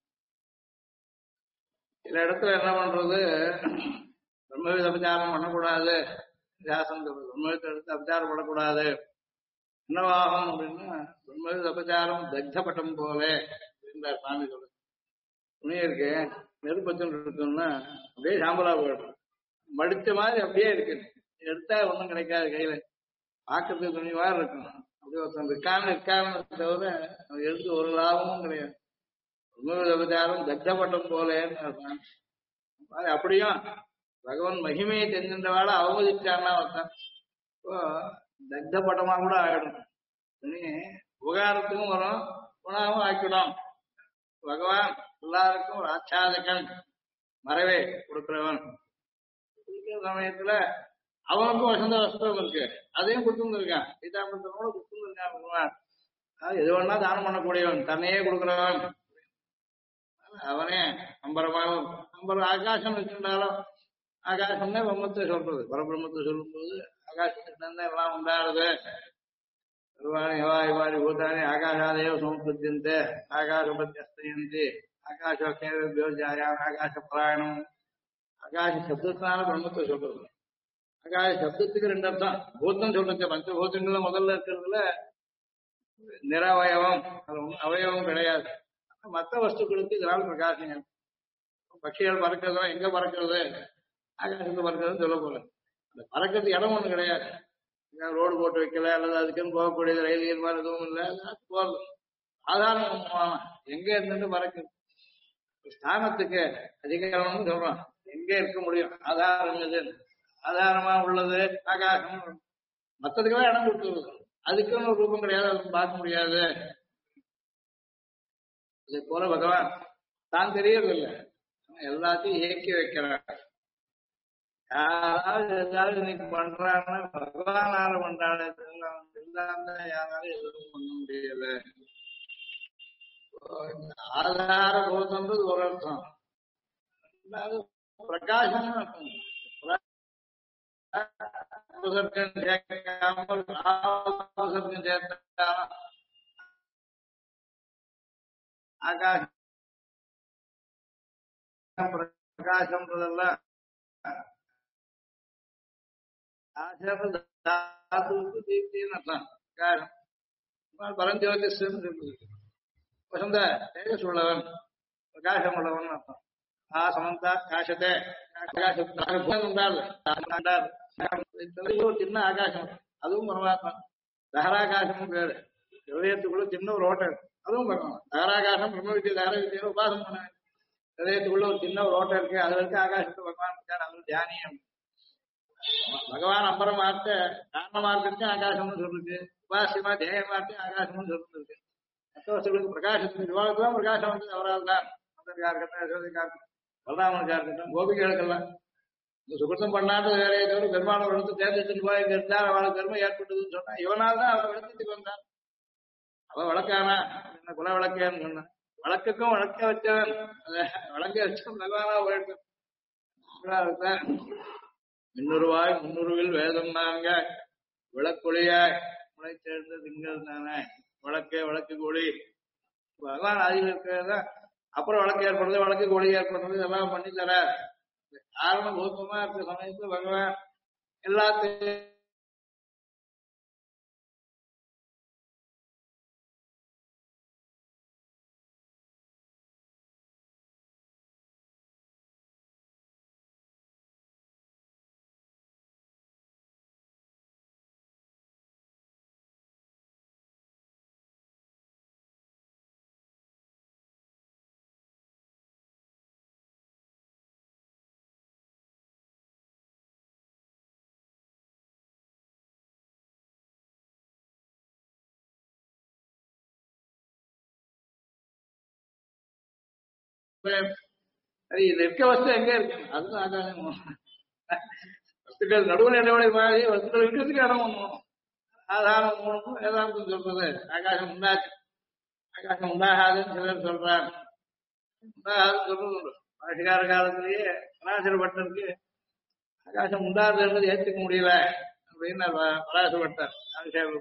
சில இடத்துல என்ன பண்றது, பிரம்மவித அபச்சாரம் பண்ணக்கூடாது. சாசனம் பிரம்மவித எடுத்து அபச்சாரம் பண்ணக்கூடாது. என்னவாகும் அப்படின்னா பிரம்மவித அபச்சாரம் தக்தப்பட்டம் போல அப்படின்றார் சாமி சொல்ல. துணி இருக்கு நெருப்பச்சல் இருக்குன்னா அப்படியே சாம்பலா போயிடும். மடிச்ச மாதிரி அப்படியே இருக்கு. எடுத்தா ஒன்றும் கிடைக்காது. கையில பார்க்கறதுக்கு துணி மாதிரி இருக்கும். அப்படியே ஒருத்தன் இருக்கான்னு தவிர எடுத்து ஒரு லாபமும் கிடையாது. பிரம்மவிதாரம் தக்தப்பட்டம் போலேன்னு அப்படியும் பகவான் மகிமையை தெரிஞ்சின்றவாட அவமதிச்சான்னா ஒருத்தன் இப்போ தக்தப்பட்டமா கூட ஆயிடும். துணி உபகாரத்துக்கும் வரும் குணாவும் ஆக்கிடும். பகவான் எல்லாருக்கும் ஒரு ஆச்சாதகன் மறைவே கொடுக்கிறவன். இருக்கிற சமயத்துல அவனுக்கும் வசந்த வஸ்திரம் இருக்கு. அதையும் கொடுத்துருக்கான். சீதாபுரத்தனோட கொடுத்துருக்கான் பகவான். எது வேணா தானம் பண்ணக்கூடியவன், தன்னையே கொடுக்கிறவன். அவனே அம்பரமாகவும் அம்பரம் ஆகாசம் வச்சிருந்தாலும் ஆகாசம்னே பிரம்மத்தை சொல்றது. பரபிரம்மத்தை சொல்லும் போது ஆகாசத்துக்கு எல்லாம் உண்டாடுது. இவாரி பூதானி ஆகாஷாதேவ சமுத்தியந்தே ஆகாசபத்தியஸ்தயந்தி ஆகாஷோஜாயா ஆகாச பிராயணம். ஆகாச சப்தத்தினால பிரம்மத்தை சொல்றது. ஆகாச சப்தத்துக்கு 2 அர்த்தம். பூத்தம் சொல்றது பஞ்சபூதங்கள்ல முதல்ல இருக்கிறதுல நிரவயவம் அவயவம் கிடையாது. மற்ற வஸ்துக்களுக்கு இதனால பிரகாசம். பட்சிகள் பறக்கிறதும் எங்க பறக்கிறது ஆகாசத்து பறக்கிறதுன்னு சொல்ல போறேன். அந்த பறக்கிறதுக்கு இடம் ஒண்ணு கிடையாது. ரோடு போட்டு வைக்கல அல்லது அதுக்குன்னு போகக்கூடியது ரயில் மாதிரி எதுவும் இல்லை. போறது சாதாரண எங்க இருந்துட்டு பறக்குது. ஸ்தானத்துக்கு அதிகாரம்னு சொல்றோம். எங்க இருக்க முடியும் ஆதாரம் எது ஆதாரமா உள்ளது ஆகாசம். மற்றதுக்கெல்லாம் இடம் கொடுத்துருது. அதுக்குன்னு ஒரு ரூபம் கிடையாது. அது பார்க்க முடியாது. இதே போல பகவான் தான் தெரியறது இல்லை. எல்லாத்தையும் இயக்கி வைக்கிறார். யாராவது ஏதாவது இன்னைக்கு பண்றாங்கன்னா பகவானால பண்றாங்க. யாராலும் எதுவும் பண்ண முடியல. ஆதார போதன்றது ஒரு அர்த்தம். பிரகாசம் சேர்க்காமல் சேர்த்தா ஆகாசம் பிரகாசம்ன்றதெல்லாம் தாத்துவுக்கு தீப்தின்னு அர்த்தம். பரஞ்சோதிஷ் வசந்த தேஜஸ் உள்ளவன் பிரகாசம் உள்ளவன் அர்த்தம். சமந்தா காசத்தை சின்ன ஆகாசம் அதுவும் பரமாத்மா. தகராகாசம் பேரு. ஹிருதயத்துக்குள்ள சின்ன ஒரு ஓட்டை இருக்கு, அதுவும் பகவான். தகராகாசம் பிரம்ம வித்தியை தகர வித்தியை உபாசம் பண்ண வேண்டும். ஹிருதயத்துக்குள்ள ஒரு சின்ன ஒரு ஓட்டை இருக்கு, அதுல இருக்க ஆகாசத்தை பகவான் இருக்கார், அவர் தியானியம். பகவான் அம்பரம் வார்த்தை காரணமா இருக்கு ஆகாசம்னு சொல்லிருக்கு, உபாசியமா தேயமார்த்தே ஆகாசம்னு சொல்லிருக்கு. மற்றவர்களுக்கு பிரகாசத்துக்கு விவாதத்துலாம் பிரகாசம் வந்து அவரால் தான். மந்தனுக்கா இருக்கட்டும், யசோதைக்கா இருக்கட்டும், பலராமனுக்கா இருக்கட்டும், கோபிகளுக்கெல்லாம் இந்த சுகத்தம் பண்ணாத வேலையை தவிர பெருமாள் ஒரு இடத்து தேர்ந்தெடுத்துட்டு போய் இருந்தால் அவளுக்கு பெருமை ஏற்பட்டதுன்னு சொன்னா இவனால் தான் அவள் விளக்கத்துக்கு வந்தான். அவன் வழக்கானா என்ன குல வழக்கேன்னு சொன்னான். வழக்குக்கும் வழக்க வச்சவன் வழக்க வச்சவன் பகவானா போயிட்டு இன்னொருவாய் முன்னுருவில் வேதம் நாங்க விளக்கொழியாய் முளை சேர்ந்த திங்கள் தானே வழக்கே வழக்கு கொழி. பகவான் ஆதியில் இருக்கிறதா அப்புறம் வழக்கு ஏற்படுறது, வழக்கு கொழி ஏற்படுறது இதெல்லாம் பண்ணி தர காரண பூத்தமா இருக்கிற சமயத்துல பகவான் எல்லாத்தையும் இருக்க வஸ்து எங்க இருக்கு அதுதான் ஆகாசம். வஸ்துக்கள் நடுவில் இடைவெளி மாதிரி வஸ்துக்கள் இருக்கிறதுக்கு இடம் ஒண்ணும் ஆதாரம் மூணும் வேதாந்தம் சொல்றது. ஆகாசம் உண்டாச்சு, ஆகாசம் உண்டாகாதுன்னு சிலர் சொல்றாங்க. உண்டாகாதுன்னு சொல்றது பாஷிகார காலத்திலேயே பராசரப்பட்டருக்கு ஆகாசம் உண்டாதுன்றது ஏற்றுக்க முடியல அப்படின்னு பராசரப்பட்டார். ஆகாசம்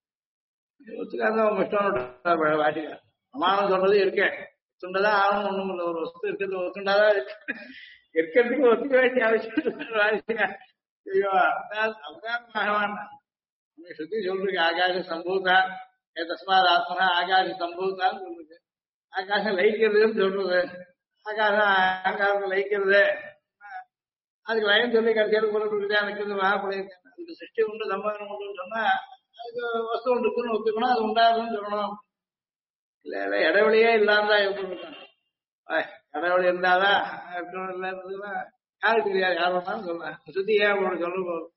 ஒத்துக்காத அவங்க இஷ்டம் வாசிக்கார். பிரமாணம் சொல்றது இருக்கேன் ஒத்துண்டதான் ஆகணும், ஒண்ணும் இல்லை. ஒரு வஸ்து இருக்கிறது ஒத்துண்டாதான் இருக்கு, இருக்கிறதுக்கு ஒத்துக்க வேண்டிய அவசியம் வாசிக்கார். ஐயோ அவதாரம் பகவான் சுத்தி சொல்றீங்க ஆகாச சம்பூதான் தஸ்மாத் ஆத்மனா ஆகாச சம்பூதான்னு சொல்றது. ஆகாசம் லயிக்கிறதுன்னு சொல்றது, ஆகாசம் ஆகாசம் லயிக்கிறது அதுக்கு லயம் சொல்லி கடைசியில் பொருள் நிற்கிறது வாப்பிள்ளைங்க. அதுக்கு சிருஷ்டி உண்டு சம்பாதனம் உண்டுன்னு சொன்னா அதுக்கு வஸ்து ஒன்று இருக்குன்னு ஒத்துக்கணும், அது உண்டாதுன்னு சொல்லணும். இல்ல இல்ல இடைவெளியே இல்லாமதான் எப்படி இருக்காங்க. இடைவெளி இருந்தாதான் இல்லைன்றதுலாம் யாருக்கு தெரியாது, யார் வேணாலும் சொல்லலாம். சுத்தி ஏன் அப்படி சொல்ல போதும்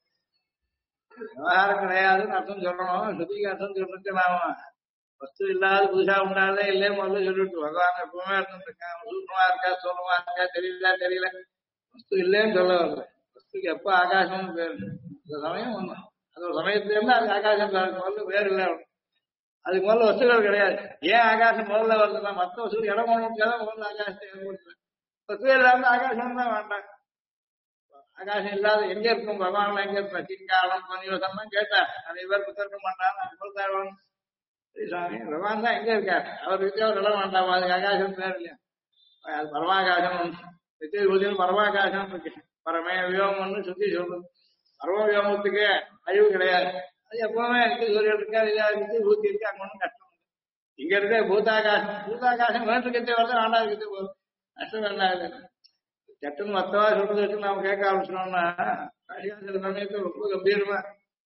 விவகாரம் கிடையாதுன்னு அர்த்தம் சொல்லணும். சுத்திக்கு அர்த்தம் சொல்லிட்டு நாம வஸ்து இல்லாத புதுசா உண்டாதே இல்லைன்னு முதல்ல சொல்லிட்டு பகவான் எப்பவுமே இருந்துட்டு இருக்கான். சூக்ஷமா இருக்கா சோழமா இருக்கா தெரியல வஸ்து இல்லைன்னு சொல்ல வரல. வஸ்துக்கு எப்ப ஆகாசம்னு பேரு இந்த சமயம் ஒண்ணும் அது ஒரு சமயத்துல இருந்து அது ஆகாசம் முதல்ல பேர் இல்லை. அதுக்கு முதல்ல வஸ்துகள் கிடையாது. ஏன் ஆகாசம் முதல்ல வருதுன்னா மற்ற வசூல் இடம் போனதுக்காக முதல்ல ஆகாசத்தை ஏற்படுத்துறேன். வசூல் இல்லாம ஆகாசம் தான் வேண்டாம். ஆகாசம் இல்லாத எங்க இருக்கும் பகவான் எங்க இருப்ப கீழ்காலம் பனிவசம் கேட்டார். நிறைய பேர் புத்தகம் பண்ணாங்க சொல்றாங்க சாமி பகவான் தான் எங்க இருக்காரு, அவர் வித்தியா ஒரு இடம் வேண்டாமா, அதுக்கு ஆகாசம் பேர் இல்லையா. அது பரமாகாசம் வித்திய பூஜையில் பரமாகாசம் இருக்கு. பரமே வியோகம்னு சுத்தி சொல்றது. பரம வியோகத்துக்கு அழிவு கிடையாது. அது எப்பவுமே இருக்கு, சூரியன் இருக்கா இல்லையா இருக்கு, பூத்தி இருக்கு, அங்க ஒன்றும் கஷ்டம் இல்லை. இங்க இருக்க பூதாகாசம் வேண்டுகிட்டே வருது ஆண்டாகிட்டே போகுது, நஷ்டம் வேண்டாது. சட்டுன்னு மொத்தமா சொல்றது வச்சு நாம கேட்க ஆரம்பிச்சோம்னா சில சமயத்துல ரொம்ப கம்பீரமா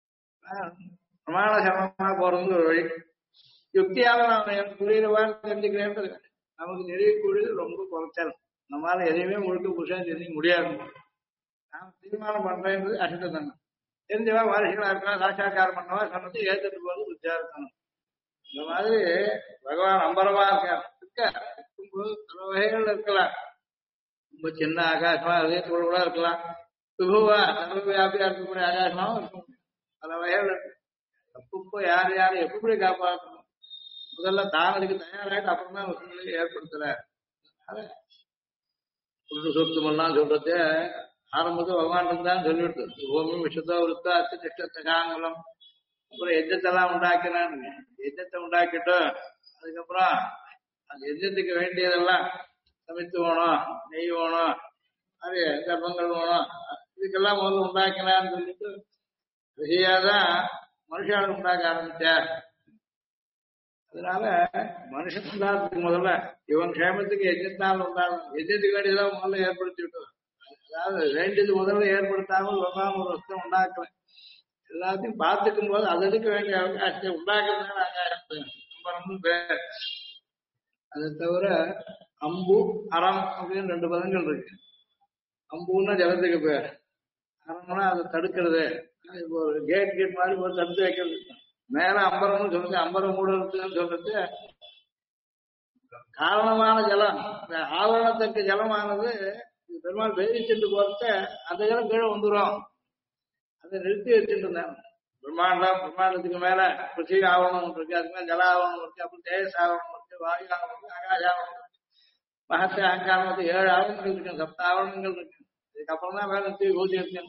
பிரமாண சமமா போறது ஒரு வழி. யுக்தியால நாம எனக்கு புரியுறவான்னு தெரிஞ்சுக்கிறேன்றது நமக்கு தெரியக்கூடியது ரொம்ப குறைச்சல். நம்மளால எதையுமே முழுக்க புருஷன் தெரிஞ்சுக்க முடியாது. நாம தீர்மானம் பண்றேன்றது அசித்த தானே. தெரிஞ்சவா வாரிசுகளா இருக்கலாம், சாட்சாக்காரம் பண்ணவா சொன்னது ஏற்றுட்டு போறது புத்தியா இருக்கணும். இந்த மாதிரி பகவான் அம்பரமா இருக்கார். பல வகைகள் இருக்கலாம். ரொம்ப சின்ன ஆகாசமா அதே தோல்களா இருக்கலாம், சுகுவா சர்வவியாபியா இருக்கக்கூடிய ஆகாசமாவும் இருக்கும். பல வகைகள் இருக்கு. அப்பப்போ யார் யாரும் எப்படி காப்பாற்றணும் முதல்ல தான் அதுக்கு தயாராகிட்டு அப்புறம் தான் வசதிகளை ஏற்படுத்துற. புருஷ சொத்துமெல்லாம் சொல்றது ஆரம்பத்தில் பகவான் தான் சொல்லிவிட்டு பூமி விஷத்தோ விருத்தா அத்திஷ்டத்தகாங்குலம். அப்புறம் எஜ்ஜத்தெல்லாம் உண்டாக்கினான்னு எஜ்ஜத்தை உண்டாக்கிட்டு அதுக்கப்புறம் அந்த எஜ்ஜத்துக்கு வேண்டியதெல்லாம் சமைத்து வேணும், நெய் வேணும், அது கர்ப்பங்கள் வேணும், இதுக்கெல்லாம் முதல்ல உண்டாக்கினான்னு சொல்லிட்டு ருசியாதான் மனுஷால் உண்டாக்க ஆரம்பிச்சார். அதனால மனுஷன் உண்டாகிறதுக்கு முதல்ல இவன் க்ஷேமத்துக்கு எஜ்ஜத்தால் உண்டாகும். எஜ்ஜத்துக்கு வேண்டியதான் முதல்ல ஏற்படுத்தி விட்டோம். அதாவது வேண்டியது முதல்ல ஏற்படுத்தாமல் ஒரு வஸ்து உண்டாக்கல. எல்லாத்தையும் பார்த்துக்கும் போது அது எடுக்க வேண்டிய அவகாசத்தை உண்டாக்குறதுனால ஆகாசத்து பேர். அதை தவிர அம்பு அறம் அப்படின்னு ரெண்டு பதங்கள் இருக்கு. அம்புன்னா ஜலத்துக்கு பேர், அறம்னா அதை தடுக்கிறது. இப்போ ஒரு கேட் மாதிரி ஒரு தடுத்து வைக்கிறது. மேல அம்பரம்னு சொல்றது, அம்பரம் மூடுறதுன்னு சொல்றது காரணமான ஜலம். இந்த ஆவரணத்துக்கு ஜலமானது பெருமாள் வேதி சென்று போறத அந்த ஜலம் கீழே வந்துடும். அதை நிறுத்தி வச்சுட்டு இருந்தாங்க. பிரம்மாண்டத்துக்கு மேல பிருத்திவி ஆவரணம் இருக்கு, அதுக்கு மேல ஜல ஆவரணம் இருக்கு, அப்புறம் தேஜஸ் ஆவரணம் இருக்கு, வாயு ஆவரணம் இருக்கு, ஆகாஷ ஆவரணம் இருக்கு, மகத்த அகங்காரம் 7 ஆவரணங்கள் இருக்கு, 7 ஆவரணங்கள் இருக்கு. இதுக்கப்புறம் தான் மேல நிறுத்தி பூஜை இருக்கு.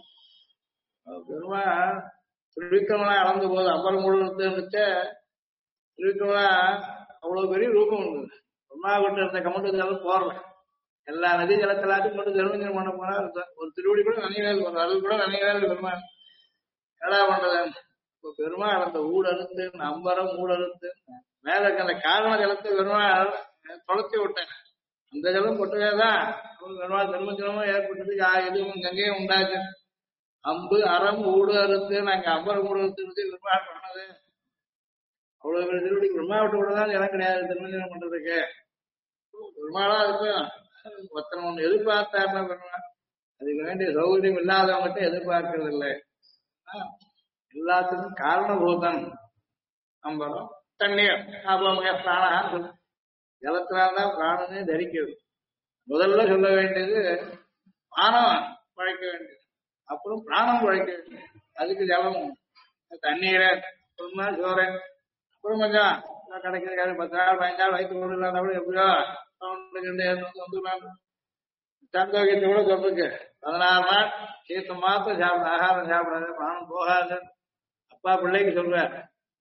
பெருமாள் திருவிக்கிரமனா அளந்த போது அம்பரம் முழுவதுன்னு திருவிக்கிரமனா அவ்வளவு பெரிய ரூபம் இருந்தது. பிரம்மா கிட்ட இருந்த கமண்டு ஜலம் போறல, எல்லா நதி ஜலத்தலாத்தையும் கொண்டு திருமஞ்சனம் பண்ண போனா ஒரு திருவடி கூட நனைவேல், ஒரு அருள் கூட நனைவேல் பெருமாள் ஏடா பண்றது. இப்போ பெருமாள் அந்த ஊடறுத்து அம்பரம் ஊடறுத்து மேல இருக்க அந்த காரண ஜலத்தை பெருமாள் தொலைச்சி விட்டேன். அந்த ஜலம் கொட்டவேதான் பெருமாள் திருமஞ்சனமும் ஏற்பட்டது, எதுவும் கங்கையும் உண்டாச்சு. அம்பு அறம் ஊடு அறுத்து நாங்க அம்பரம் ஊடு அறுத்து பெருமாள் பண்ணது. அவ்வளவு பேர் திருவடி பிரம்மாவிட்ட கூட தான் ஜலம் கிடையாது திருமஞ்சனம் பண்றதுக்கு. பெருமாளா இருக்கும் ஒருத்தனை ஒண்ணு எதிர்பார்த்தாருன்னா பெருமாள் அதுக்கு வேண்டிய சௌகரியம் இல்லாதவங்கிட்ட எதிர்பார்க்கறது இல்லை. எல்லாத்துக்கும் காரணபூதன் அம்பரம். தண்ணீர் ஆபமய பிராணான்னு சொல்லு, ஜலத்தினால்தான் பிராணனே தரிக்கிறது. முதல்ல சொல்ல வேண்டியது பானம் பழைக்க வேண்டியது, அப்புறம் பிராணம் பழைக்க வேண்டியது. அதுக்கு ஜலம் தண்ணீரை சொன்னா சோறேன், அப்புறம் கொஞ்சம் கிடைக்கிறது 10 நாள் 15 நாள் வயிற்று கூட இல்லாத கூட எப்படியோ வந்துடலாம். சாந்தோக்கியத்தை கூட சொல்லிருக்கு 16 நாள் தீர்த்தம் மாத்திரம் சாப்பிட, ஆகாரம் சாப்பிடாது, பிராணம் போகாது. அப்பா பிள்ளைக்கு சொல்றார்,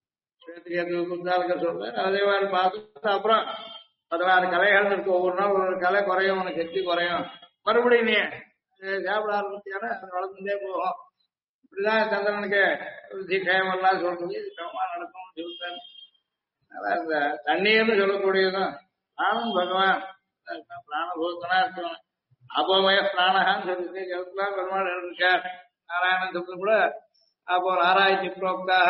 சொல்றாரு. அதே மாதிரி பார்த்துட்டு அப்புறம் 16 கலைகள் இருக்கு. ஒவ்வொரு நாள் ஒரு கலை குறையும், உனக்கு சக்தி குறையும். மறுபடியும் நீ சாப்பிட ஆரம்பிச்சியானா அது வளர்ந்துட்டே போகும். இப்படிதான் சந்திரனுக்கு கயமெல்லாம் சொல்றது கிரமமா நடக்கும்னு சொல்றாரு. அதான் இந்த தண்ணீர்னு சொல்லக்கூடியதும் பிராணம் பகவான் பிராணபூத்தனா இருக்கணும். அபமய பிராணகான்னு சொல்லிட்டு ஜலத்துலாம் பெருமாள் இருக்கார். நாராயணன் சொல்றது கூட அப்போ ஆராய்ச்சி புரோக்தாக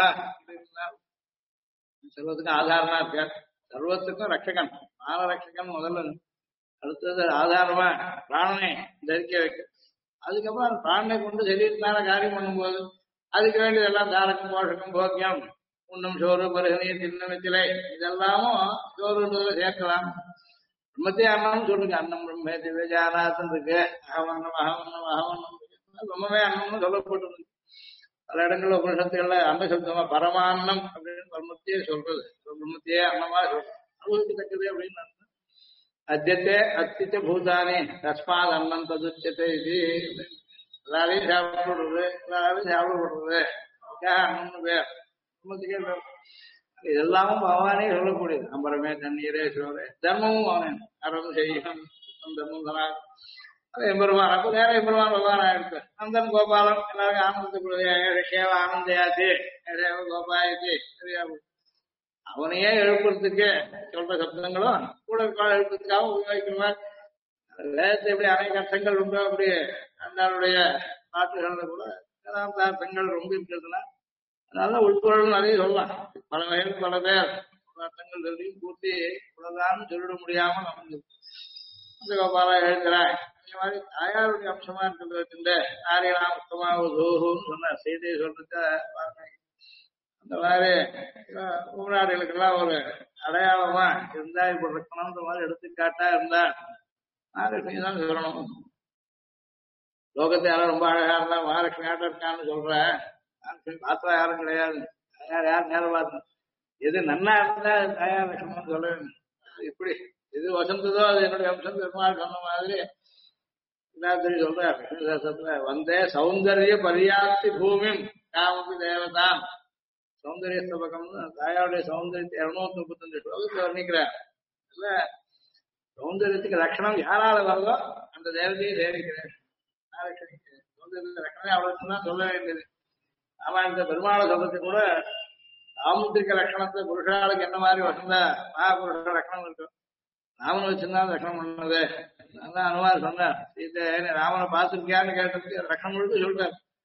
சர்வத்துக்கும் ஆதாரமா இருக்கார். சர்வத்துக்கும் ரட்சகன், பிராண ரட்சகன் முதல்ல. அடுத்தது ஆதாரமா பிராணனை தரிக்க வைக்க. அதுக்கப்புறம் அந்த பிராணனை கொண்டு சரீரத்தினால காரியம் பண்ணும்போது அதுக்கு வேண்டியதெல்லாம் தாரகம் போஷகம் போக்கியம் உண்ணும் சோறு பருகனீர் திண்ணமித்திலை இதெல்லாமும் சோறுன்றதுல சேர்க்கலாம். பிரம்மத்தே அன்னம்னு சொல்லுங்க. அன்னம் பிரம்மே திவ்யஜானாத்தம் இருக்கு, அகவண்ணம் அகவண்ணம் அகவண்ணம் ரொம்பவே அன்னம்னு சொல்லப்பட்டிருக்கு. பல இடங்கள்ல உபனிஷத்துகள்ல அன்ன சப்தமா பரமான்னம் அப்படின்னு பிரம்மத்தையே சொல்றது. பிரம்மத்தையே அன்னமா சொல்றது அனுபவிக்கத்தக்கது அப்படின்னு. அத்தியத்தே அத்தித்த பூதானே தஸ்மாத் அன்னம் ததுச்சத்தை இது. எல்லாரையும் சாப்பிடுறது, எல்லாரையும் சாப்பிடப்படுறது அன்னம்னு பேர். பிரம்மத்துக்கே இதெல்லாமும் பகவானே சொல்லக்கூடியது. அம்பரமே தண்ணீரே சோரே தர்மமும் அவனே அறம் செய்யும் தர்மம் தரா. அது எம்பெருமான். அப்ப நேரம் எம்பெருமான் பகவான் ஆயிடுச்சு. அந்தன் கோபாலம் எல்லாருக்கும் ஆனந்தத்துக்குரிய ஆனந்தையாச்சு கோபாயச்சு அவனையே எழுப்புறதுக்கு சொல்ற சப்தங்களும் கூட எழுப்புறதுக்காக உபயோகிக்கிறார். வேதத்தை எப்படி அநேக அர்த்தங்கள் உண்டோ அப்படி அண்ணாருடைய பாட்டுகள்ல கூட அர்த்தங்கள் ரொம்ப இருக்கிறதுனா அதனால உட்பொருள் நிறைய சொல்லலாம். பல வகையில் பல பேர் அர்த்தங்கள் சொல்லியும் பூர்த்தி உலகான்னு சொல்லிட முடியாமல் அமைஞ்சது. அந்த கோபாலா எழுதுறாய். அதே மாதிரி தாயாருடைய அம்சமா இருக்கிறது ஆரியலாம் உத்தமாக தோகுன்னு சொன்னார். செய்தியை சொல்றத அந்த மாதிரி ஊராடிகளுக்கெல்லாம் ஒரு அடையாளமா இருந்தா இப்ப இருக்கணும்ன்ற மாதிரி எடுத்துக்காட்டா இருந்தா மகாலட்சுமி தான் சொல்லணும். லோகத்தை யாரும் ரொம்ப அழகா இருந்தா மகாலட்சுமி ஆட்டம் இருக்கான்னு சொல்றேன். பார்த்தா யாரும் கிடையாது. யார் நேரம் பார்த்தோம் எது நன்னா இருந்தா தாயார் லட்சுமணன் சொல்ல வேண்டும். இப்படி எது வசந்ததோ அது என்னுடைய அம்சம் பெருமாள் சொன்ன மாதிரி எல்லாத்தையும் சொல்றார். லட்சுமி வந்தே சௌந்தரிய பரியாப்தி பூமி காமபி தேவதான். சௌந்தரிய ஸ்தபகம்னு தாயாருடைய சௌந்தரியத்தை 235 ஸ்லோகத்தை வர்ணிக்கிறார். இல்ல சௌந்தரியத்துக்கு லட்சணம் யாரால வருதோ அந்த தேவதையை சேவிக்கிறேன். சௌந்தரியத்துக்கு லட்சணம் அவ்வளவு தான் சொல்ல வேண்டியது. ஆமா இந்த பெருமாளை சொல்றது கூட சாமுத்திரிக லட்சணத்தை புருஷாளுக்கு என்ன மாதிரி வசந்த மகாபுருஷ லட்சணம் இருக்கும். ராமனை வச்சிருந்தா லட்சணம் பண்ணது அதான் அனுமார் சொன்னார். சீதை ராமனை பார்த்துருக்கியான்னு கேட்டதுக்கு லட்சணம் முழுக்க சொல்றாரு.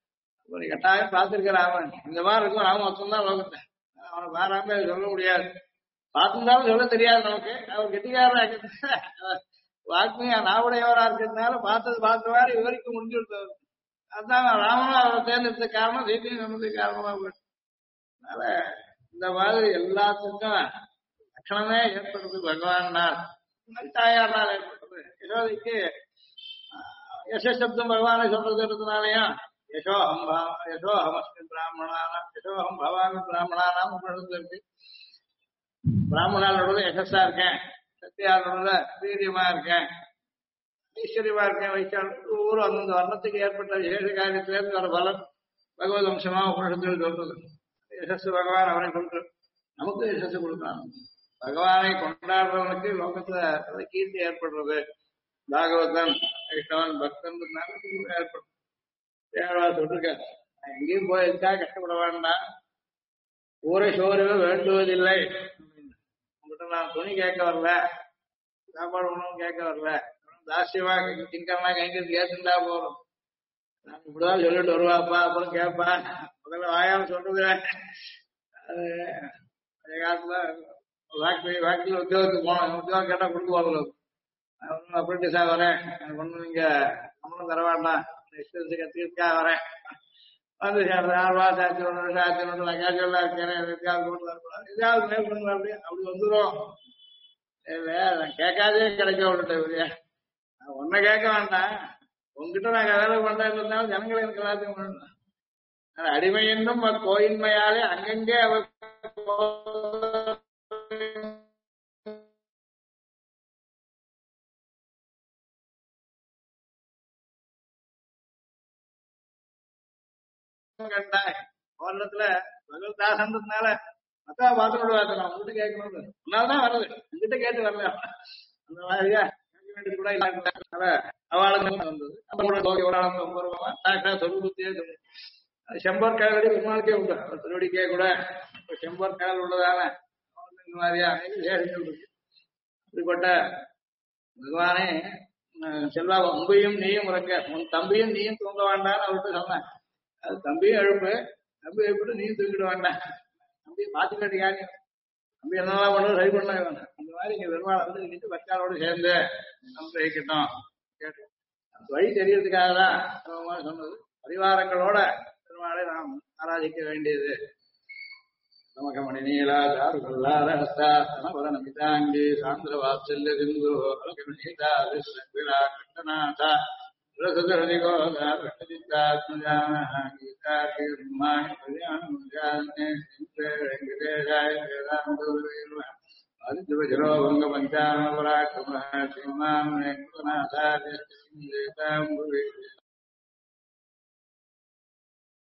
ஒரு கட்டாயம் பார்த்திருக்க ராமன் இந்த மாதிரி இருக்கும் ராமன் மொத்தம் தான் லோகத்தை அவனை பாராம சொல்ல முடியாது பார்த்திருந்தாலும் சொல்ல தெரியாது நமக்கு அவர் கெட்டிக்காரா வாக்குமையா நாவுடையவரா இருக்கிறதுனால பார்த்தது பார்த்த மாதிரி விவரிக்க முடிஞ்சு விட்டவர் அதான் ராமனும் அவரை தேர்ந்தெடுத்த காரணம் சீத்தையும் சொன்னதுக்கு காரணமா போயிட்டு அதனால இந்த மாதிரி எல்லாத்துக்கும் லட்சணமே ஏற்படுறது பகவானால் தாயார்னால் ஏற்பட்டது யசோதைக்கு யசப்தம் பகவானை சொல்றதுனாலயும் யசோஹமஸ்மி பிராமணானாம் யசோஹம் பவாமி பிராமணானாம் இருக்கு பிராமணாலோட யசஸா இருக்கேன் சத்தியாரோட வீரியமா இருக்கேன் ஐஸ்வர்யமா இருக்கேன் வைக்கால் ஒவ்வொரு அந்தந்த வர்ணத்துக்கு ஏற்பட்ட விசேஷ காரியத்திலேருந்து வர பலன் பகவத் அம்சமா உபனிஷத்தில் சொல்றது யசஸ் பகவான் அவரை கொடுத்து நமக்கு யசஸ் கொடுக்கலாம் பகவானை கொண்டாடுறவனுக்கு லோகத்துல கீர்த்தி ஏற்படுறது பாகவதன் வைஷ்ணவன் பக்தன் ஏற்படும் சொல்லிருக்காரு எங்கேயும் போயிருக்கா கஷ்டப்பட வேண்டாம் ஊரை சோறுவே வேண்டுவதில்லை உங்ககிட்ட நான் துணி கேட்க வரல சாப்பாடு உணவு கேட்க வரல தாசியமா திங்கம்னா கைங்கிறது ஏத்துண்டா போறோம் நான் இப்படிதான் சொல்லிட்டு வருவாப்பா அப்புறம் கேட்பா முதல்ல வாயாம சொல்றது அது காலத்துல வாக்கில் உத்தியோகத்துக்கு போனோம் உத்தியோகம் கேட்டா கொடுக்குவாங்க அப்ரெண்டிஸா வரேன் எனக்கு ஒண்ணு நீங்க நம்மளும் தர வேண்டாம் இஷ்டத்துக்கு கத்திரிக்கா வரேன் வந்து சேர்றேன் 6 மாசம் ஆச்சு 1 வருஷம் ஆச்சு நான் கேஷுவலா இருக்கேன் எதாவது மேல் பண்ணுங்க அப்படி வந்துடும் நான் கேட்காதே கிடைக்க விட்டுட்டேன் நான் ஒன்ன கேட்க வேண்டாம் உங்ககிட்ட நாங்க வேலை பண்றதுனால ஜனங்களை எனக்கு எல்லாத்தையும் பண்ணணும் அடிமை என்னும் கோயின்மையாலே அங்கங்கே அவர் ஓரத்துல பகவதாசன்றதுனால மத்தா பார்த்து விடுவாங்க நான் உங்ககிட்ட கேட்கணும் அதனாலதான் வருது உங்ககிட்ட கேட்டு வரல அந்த மாதிரியா கேட்க வேண்டியது கூட இல்லாத அவளுக்கு வந்தது சொருபத்தியே செம்பர் காலடி பெருமாளுக்கே உண்டு திருவடிக்கே கூட செம்பர் கால் உள்ளதான இந்த மாதிரியா விசேஷங்கள் இருக்கு இப்படிப்பட்ட பகவானே செல்வா உங்கையும் நீயும் உறங்க உன் தம்பியும் நீயும் தூங்க வேண்டாம்னு அவர்கிட்ட சொன்னேன் அது தம்பியும் எழுப்பு தம்பி எழுப்பிட்டு நீயும் தூங்கிட வேண்டாம் தம்பியை மாத்தி வேண்டிய தம்பி என்னெல்லாம் பண்ணுறது சரி பண்ண வேண்டாம் அந்த மாதிரி இங்க பெருமாள் வந்து இன்னைக்கு பச்சாலோடு சேர்ந்து அனுப்பிக்கட்டும் கேட்டு வழி தெரியறதுக்காக தான் சொன்னது பரிவாரங்களோட பெருமாளை நாம் ஆராதிக்க வேண்டியது நமகமணி நீலாதாருகல்லாரஹஸ்தானபரநமிதாங்கி சாந்திர வாத்சல்ய சிந்து அலகமிதா விஸ்வ கண்டநாத ரசதரதிகோதாத்மஜானஹ கீதார்மாணி கல்யாணமுஜானே வெங்கடேஷாய வேதாந்தோர்வேர்வ ஆதித்யவஜரோ வங்க பஞ்சாம பராக்கிரம ஸ்ரீமான் வெங்கடநாதாரிய